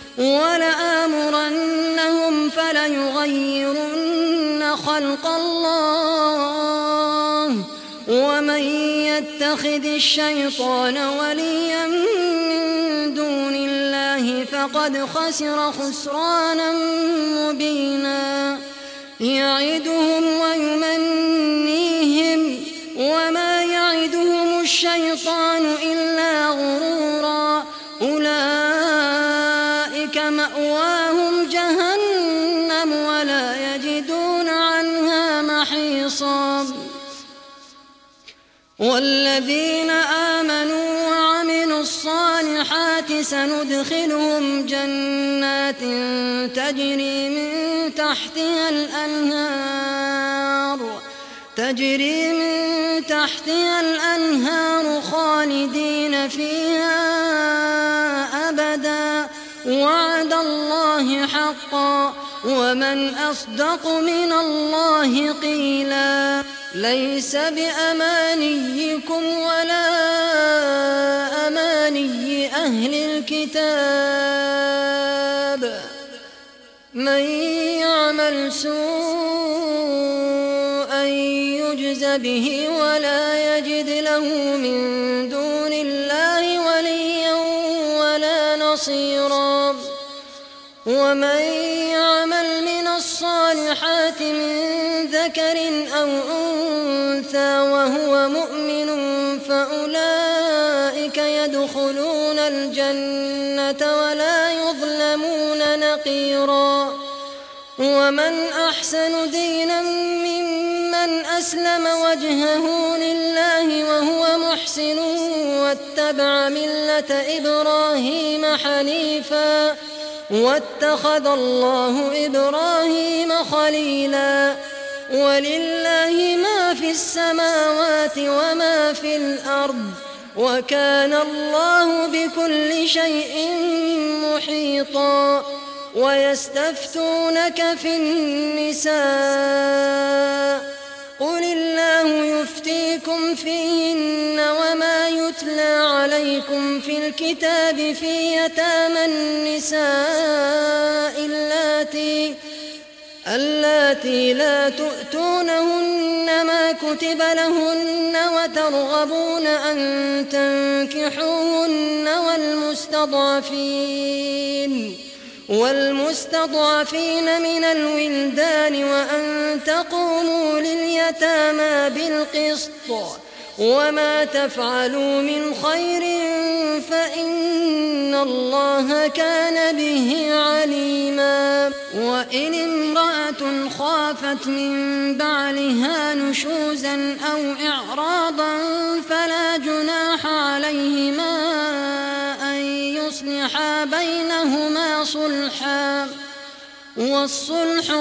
ولآمرنهم فليغيرن خلق الله. ومن يتخذ الشيطان وليا من دون الله فقد خسر خسرانا مبينا. يعدهم ويمنيهم وما يعدهم الشيطان إلا غرورا. أولئك مأواهم جهنم ولا يجدون عنها محيصا. والذين آمنوا وعملوا الصالحات سندخلهم جنات تجري من تحتها الأنهار تجري من تحتها الأنهار خالدين فيها أبدا وعد الله حقا ومن أصدق من الله قيلا. ليس بأمانيكم ولا أماني أهل الكتاب من يعمل سوءا يجز به ولا يجد له من دون الله وليا ولا نصيرا. ومن يعمل من الصالحات من ذكر أو أنثى وهو مؤمن فأولئك يدخلون الجنة ولا يظلمون نقيرا. ومن أحسن دينا ممن أسلم وجهه لله وهو محسن واتبع ملة إبراهيم حنيفا واتخذ الله إبراهيم خليلا. ولله ما في السماوات وما في الأرض وكان الله بكل شيء محيطا. ويستفتونك في النساء قل الله يفتيكم فيهن وما يتلى عليكم في الكتاب في يتامى النساء اللاتي اللاتي لا تؤتونهن ما كتب لهن وترغبون أن تنكحوهن والمستضعفين والمستضعفين من الولدان وأن تقوموا لليتامى بالقسط وما تفعلوا من خير فإن الله كان به عليما. وإن امرأة خافت من بعلها نشوزا أو إعراضا فلا جناح عليهما أن يصلحا بينهما صلحا والصلح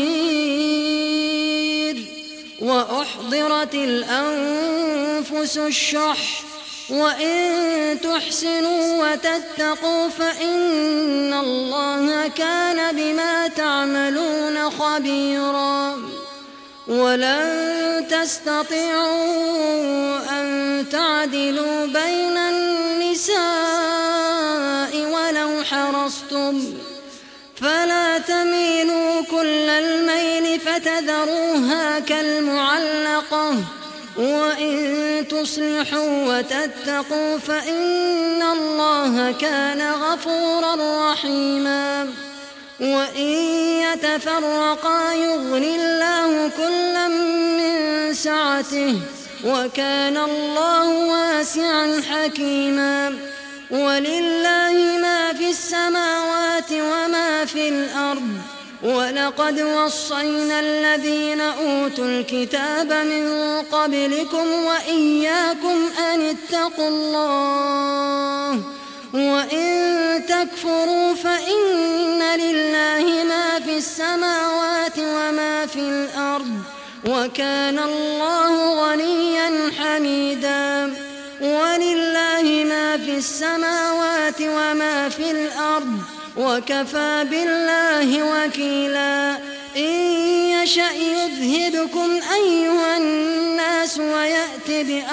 خير. وأحضرت الأنفس الشح وإن تحسنوا وتتقوا فإن الله كان بما تعملون خبيرا. ولن تستطيعوا أن تعدلوا بين النساء ولو حرصتم فلا تميلوا كل الميل فتذروها كالمعلقة وإن تصلحوا وتتقوا فإن الله كان غفورا رحيما وإن يتفرقا يغن الله كلا من سعته وكان الله واسعا حكيما ولله ما في السماوات وما في الأرض ولقد وصينا الذين أوتوا الكتاب من قبلكم وإياكم أن اتقوا الله وإن تكفروا فإن لله ما في السماوات وما في الأرض وكان الله غنيا حميدا ولله ما في السماوات وما في الأرض وكفى بالله وكيلا إن يشأ يذهبكم أيها الناس ويأت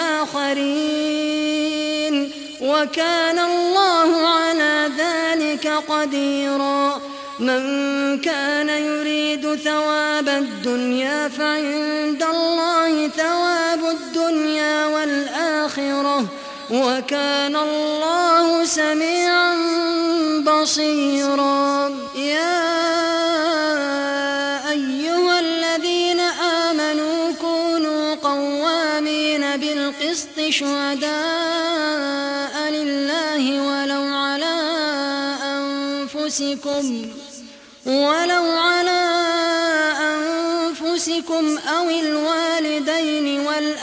بآخرين وكان الله على ذلك قديرا من كان يريد ثواب الدنيا فعند الله ثواب الدنيا والآخرة وكان الله سميعا بصيرا يا أيها الذين آمنوا كونوا قوامين بالقسط شهداء لله ولو على أنفسكم ولو على أنفسكم أو الوالدين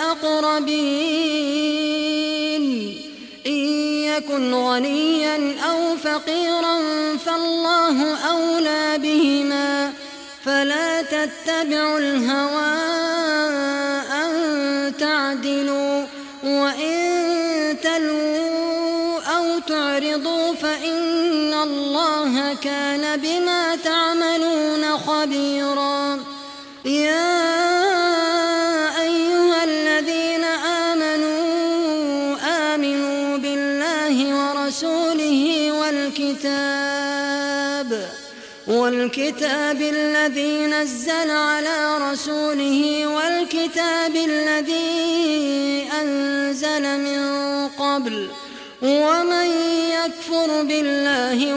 والأقربين إن يكن غنيا أو فقيرا فالله أولى بهما فلا تتبعوا الهوى أن تعدلوا وإن تلووا أو تعرضوا فإن الله كان بما تعملون خبيرا يا أيها الذين آمنوا آمنوا بالله ورسوله والكتاب والكتاب الذي نزل على رسوله والكتاب الذي أنزل من قبل ومن يكفر بالله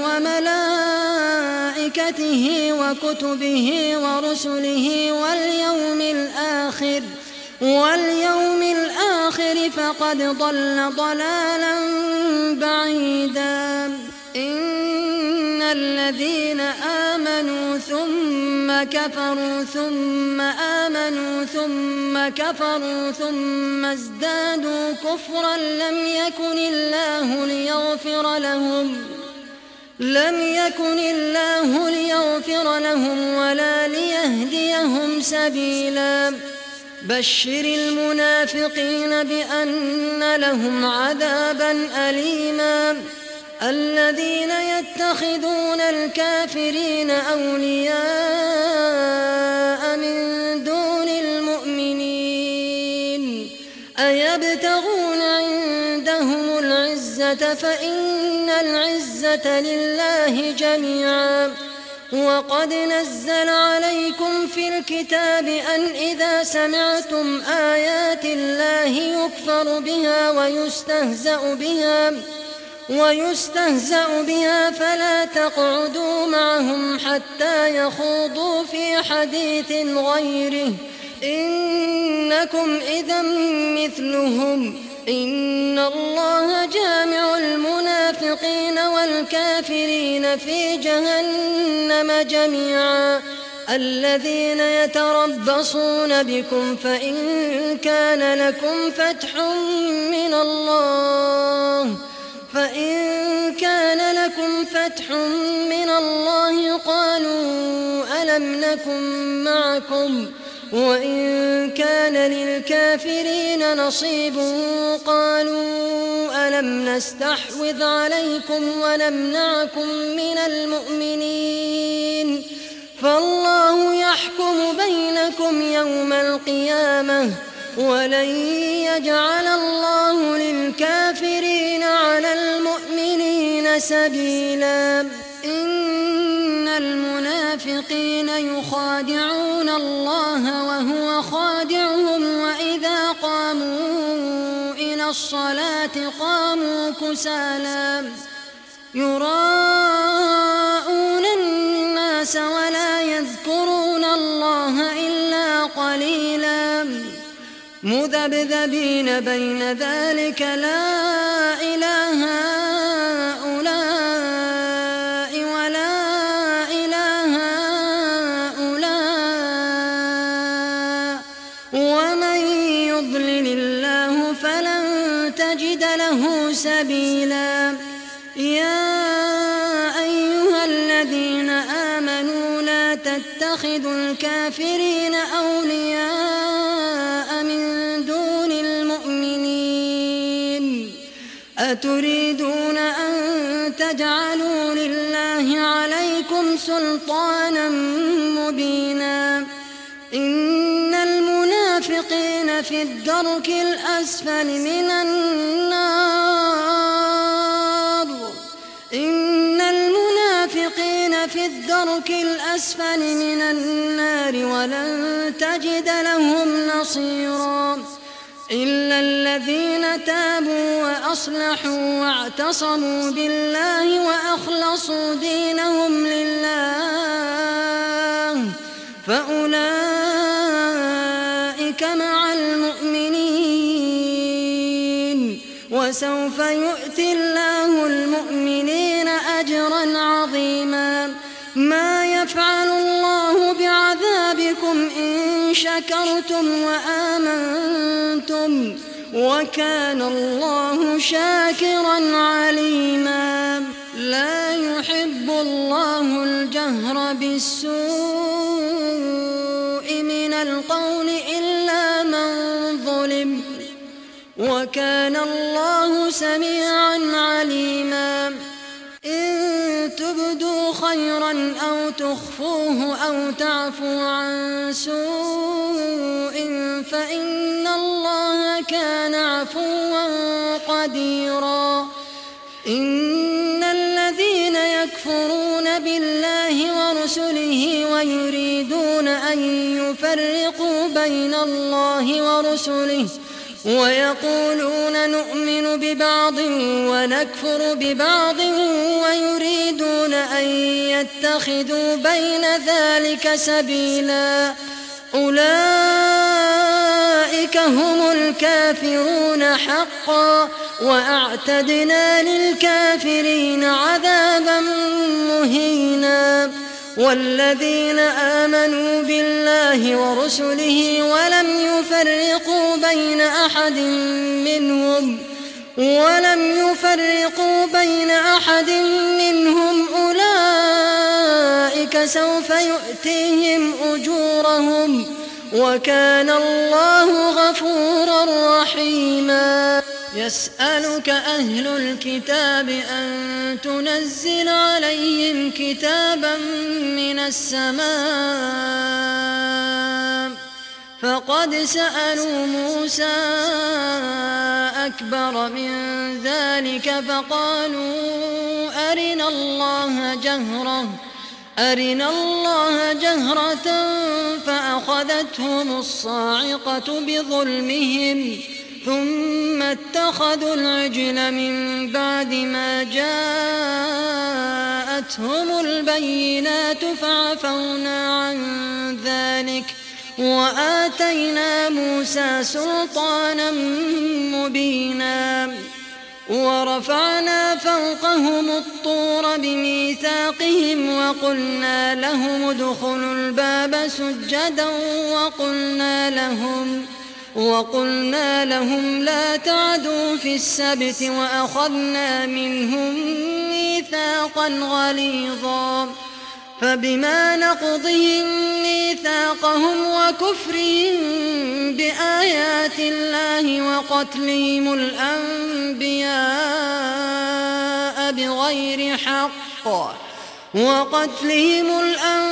وملائكته وكتبه ورسله واليوم الآخر واليوم الآخر فقد ضل ضلالا بعيدا إن الذين آمنوا ثم كفروا ثم آمنوا ثم كفروا ثم ازدادوا كفرا لم يكن الله ليغفر لهم لم يكن الله ليغفر لهم ولا ليهديهم سبيلا بشر المنافقين بأن لهم عذابا أليما الذين يتخذون الكافرين أولياء من دون المؤمنين أيبتغون عندهم العزة فإن العزة لله جميعا وقد نزل عليكم في الكتاب أن إذا سمعتم آيات الله يكفر بها ويستهزأ بها ويستهزأ بها فلا تقعدوا معهم حتى يخوضوا في حديث غيره إنكم إذا مثلهم إن الله جامع المنافقين والكافرين في جهنم جميعا الذين يتربصون بكم فإن كان لكم فتح من الله فإن كان لكم فتح من الله قالوا ألم نكن معكم وإن كان للكافرين نصيب قالوا ألم نستحوذ عليكم ونمنعكم من المؤمنين فالله يحكم بينكم يوم القيامة ولن يجعل الله للكافرين على المؤمنين سبيلا إن المنافقين يخادعون الله وهو خادعهم وإذا قاموا الصلاة قاموا كسالى يراءون الناس ولا يذكرون الله إلا قليلا مذبذبين بين ذلك لا إله هؤلاء ولا إله هؤلاء ومن يضلل الله فلن تجد له سبيلا. يا أيها الذين آمنوا لا تتخذوا الكافرين أولياء من دون المؤمنين أتريدون أن تجعلوا لله عليكم سلطانا مبينا إن المنافقين في الدرك الأسفل من النار إن المنافقين في الدرك الأسفل من النار ولن تجد لهم نصيرا إلا الذين تابوا وأصلحوا واعتصموا بالله وأخلصوا دينهم لله فأولئك مع المؤمنين وسوف يؤتي الله المؤمنين أجرا عظيما. ما يفعل الله بعذابكم إن شكرتم وآمنتم وكان الله شاكرا عليما. لا يحب الله الجهر بالسوء من القول إلا من ظلم وكان الله سميعا عليما. إن تبدوا خيرا أو تخفوه أو تعفوا عن سوء فإن الله كان عفوا قديرا. إن الذين يكفرون بالله ورسله ويريدون أن يفرقوا بين الله ورسله ويقولون نؤمن ببعض ونكفر ببعض ويريدون أن يتخذوا بين ذلك سبيلا أولئك هم الكافرون حقا وأعتدنا للكافرين عذابا مهينا. والذين آمنوا بالله ورسله ولم يفرقوا بين أحد منهم ولم يفرقوا بين أحد منهم أولئك سوف يؤتيهم أجورهم وكان الله غفورا رحيما. يسألك أهل الكتاب أن تنزل عليهم كتابا من السماء فقد سألوا موسى أكبر من ذلك فقالوا أرنا الله جهرة أرنا الله جهرة فأخذتهم الصاعقة بظلمهم ثم اتخذوا العجل من بعد ما جاءتهم البينات فعفونا عن ذلك وآتينا موسى سلطانا مبينا. ورفعنا فوقهم الطور بميثاقهم وقلنا لهم ادخلوا الباب سجدا وقلنا لهم وقلنا لهم لا تعدوا في السبت وأخذنا منهم ميثاقا غليظا فبما نقضهم ميثاقهم وكفرهم بآيات الله وقتلهم الأنبياء بغير حق وقتلهم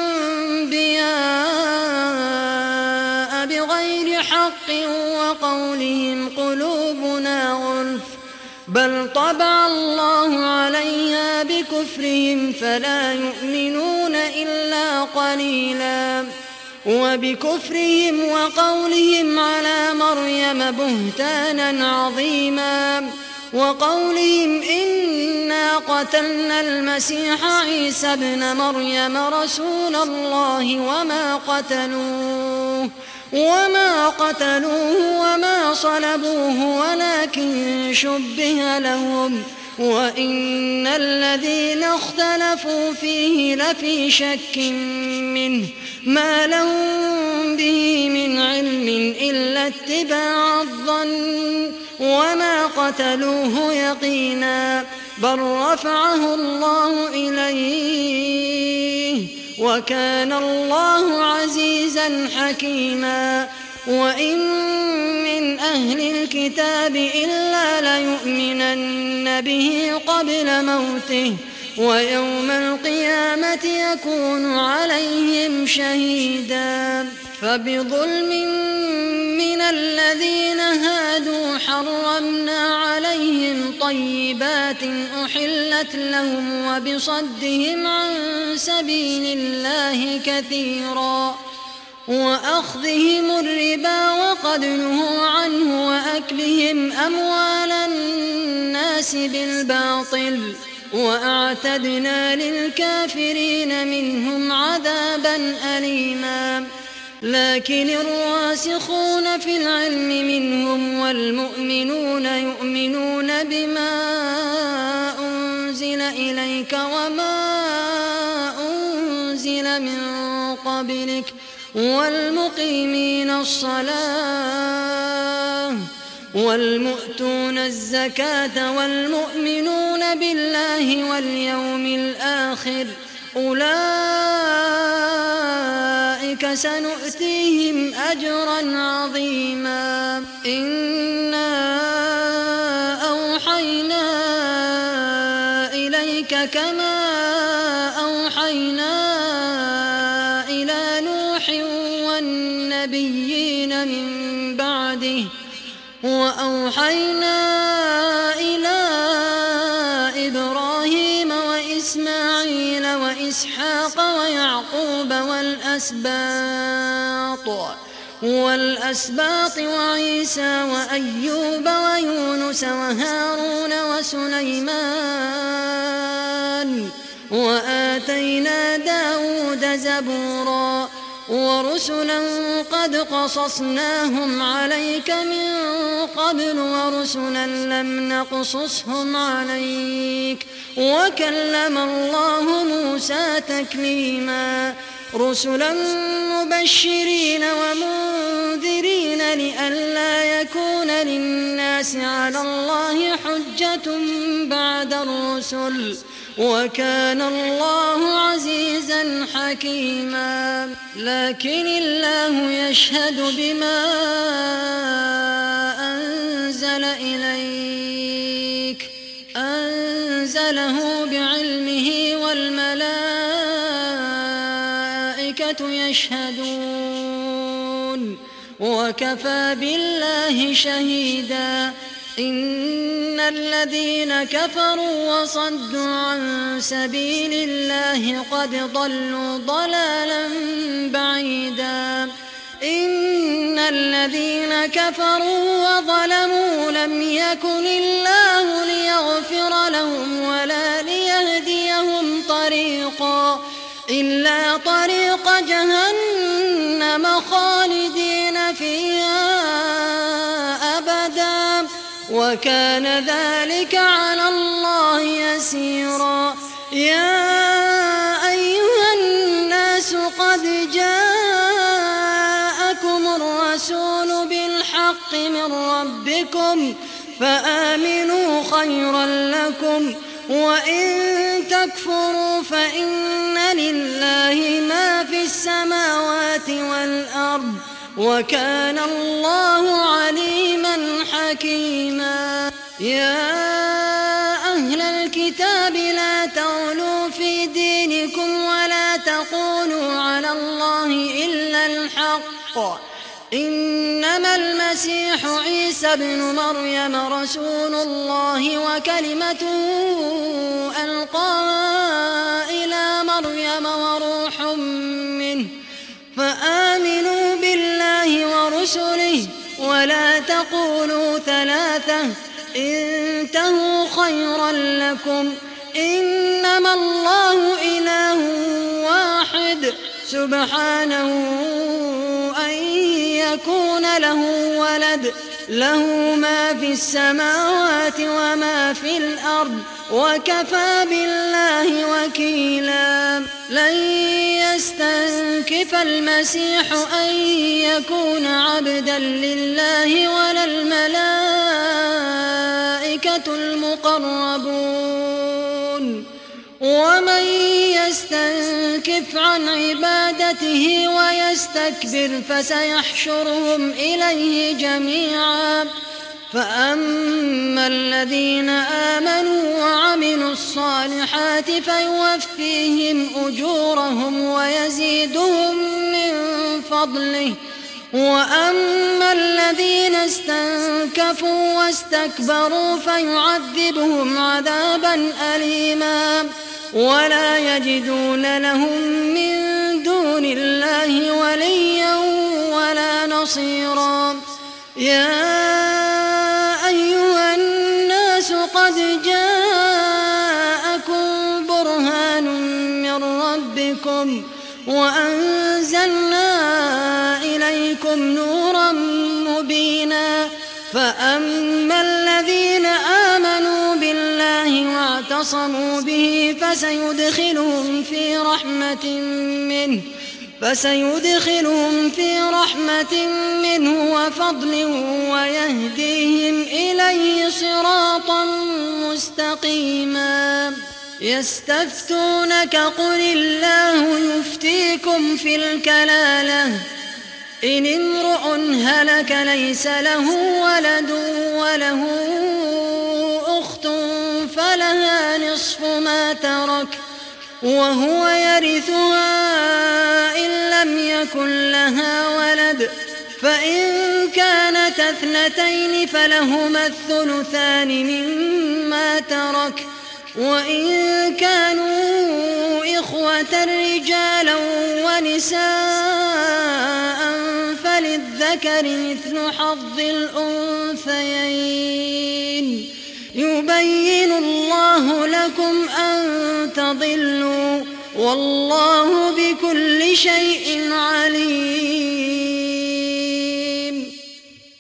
الأنبياء بغير حق وقولهم قلوبنا غلف بل طبع الله عليها بكفرهم فلا يؤمنون إلا قليلا. وبكفرهم وقولهم على مريم بهتانا عظيما وقولهم إنا قتلنا المسيح عيسى ابن مريم رسول الله وما قتلوه وما قتلوه وما صلبوه ولكن شبه لهم وإن الذين اختلفوا فيه لفي شك منه ما لهم به من علم إلا اتباع الظن وما قتلوه يقينا بل رفعه الله إليه وكان الله عزيزا حكيما وإن من أهل الكتاب إلا ليؤمنن به قبل موته ويوم القيامة يكون عليهم شهيدا فبظلم من الذين هادوا حرمنا عليهم طيبات أحلت لهم وبصدهم عن سبيل الله كثيرا وأخذهم الربا وقد نهوا عنه وأكلهم أموال الناس بالباطل وأعتدنا للكافرين منهم عذابا أليما لكن الراسخون في العلم منهم والمؤمنون يؤمنون بما أنزل إليك وما أنزل من قبلك والمقيمين الصلاة والمؤتون الزكاة والمؤمنون بالله واليوم الآخر أولئك سنؤتيهم أجرا عظيما إنا أوحينا إليك كما أوحينا إلى نوح والنبيين من بعده وأوحينا إلى إبراهيم وإسماعيل وإسحاق ويعقوب والأسباط والأسباط وعيسى وأيوب ويونس وهارون وسليمان وآتينا داود زبورا ورسلا قد قصصناهم عليك من قبل ورسلا لم نقصصهم عليك وكلم الله موسى تكليما رسلا مبشرين ومنذرين لئلا يكون للناس على الله حجة بعد الرسل وكان الله عزيزا حكيما لكن الله يشهد بما أنزل إليك أنزله بعلمه والملائكة يشهدون وكفى بالله شهيدا إن الذين كفروا وصدوا عن سبيل الله قد ضلوا ضلالا بعيدا إن الذين كفروا وظلموا لم يكن الله ليغفر لهم ولا ليهديهم طريقا إلا طريق جهنم خالدين فيها أبدا وكان ذلك على الله يسيرا يا أيها الناس قد جاءكم الرسول بالحق من ربكم فآمنوا خيرا لكم وإن تكفروا فإن لله ما في السماوات والأرض وكان الله عليما حكيما يا أهل الكتاب لا تغلوا في دينكم ولا تقولوا على الله إلا الحق إنما المسيح عيسى ابن مريم رسول الله وكلمته ألقاها إلى مريم وروح منه فآمنوا رسله ولا تقولوا ثلاثة انتهوا خيرا لكم إنما الله إله واحد سبحانه أن يكون له ولد له ما في السماوات وما في الأرض وكفى بالله وكيلا لن يستنكف المسيح أن يكون عبدا لله ولا الملائكة المقربون ومن يستنكف عن عبادته ويستكبر فسيحشرهم إليه جميعا فأما الذين آمنوا وعملوا الصالحات فيوفيهم أجورهم ويزيدهم من فضله وأما الذين استنكفوا واستكبروا فيعذبهم عذابا أليما ولا يجدون لهم من دون الله وليا ولا نصيرا يا أيها الناس قد جاءكم برهان من ربكم وأنزلنا إليكم نورا مبينا فأما الذين آمنوا بالله واعتصموا به فسيدخلهم في رحمة منه فسيدخلهم في رحمة منه وفضل ويهديهم إليه صراطا مستقيما يستفتونك قل الله يفتيكم في الكلالة إن امرؤ هلك ليس له ولد وله أخت فلها نصف ما ترك وهو يرثها إن لم يكن لها ولد فإن كانت اثنتين فلهما الثلثان مما ترك وإن كانوا إخوة رجالا ونساء فللذكر مثل حظ الأنثيين يبين الله لكم أن تضلوا والله بكل شيء عليم.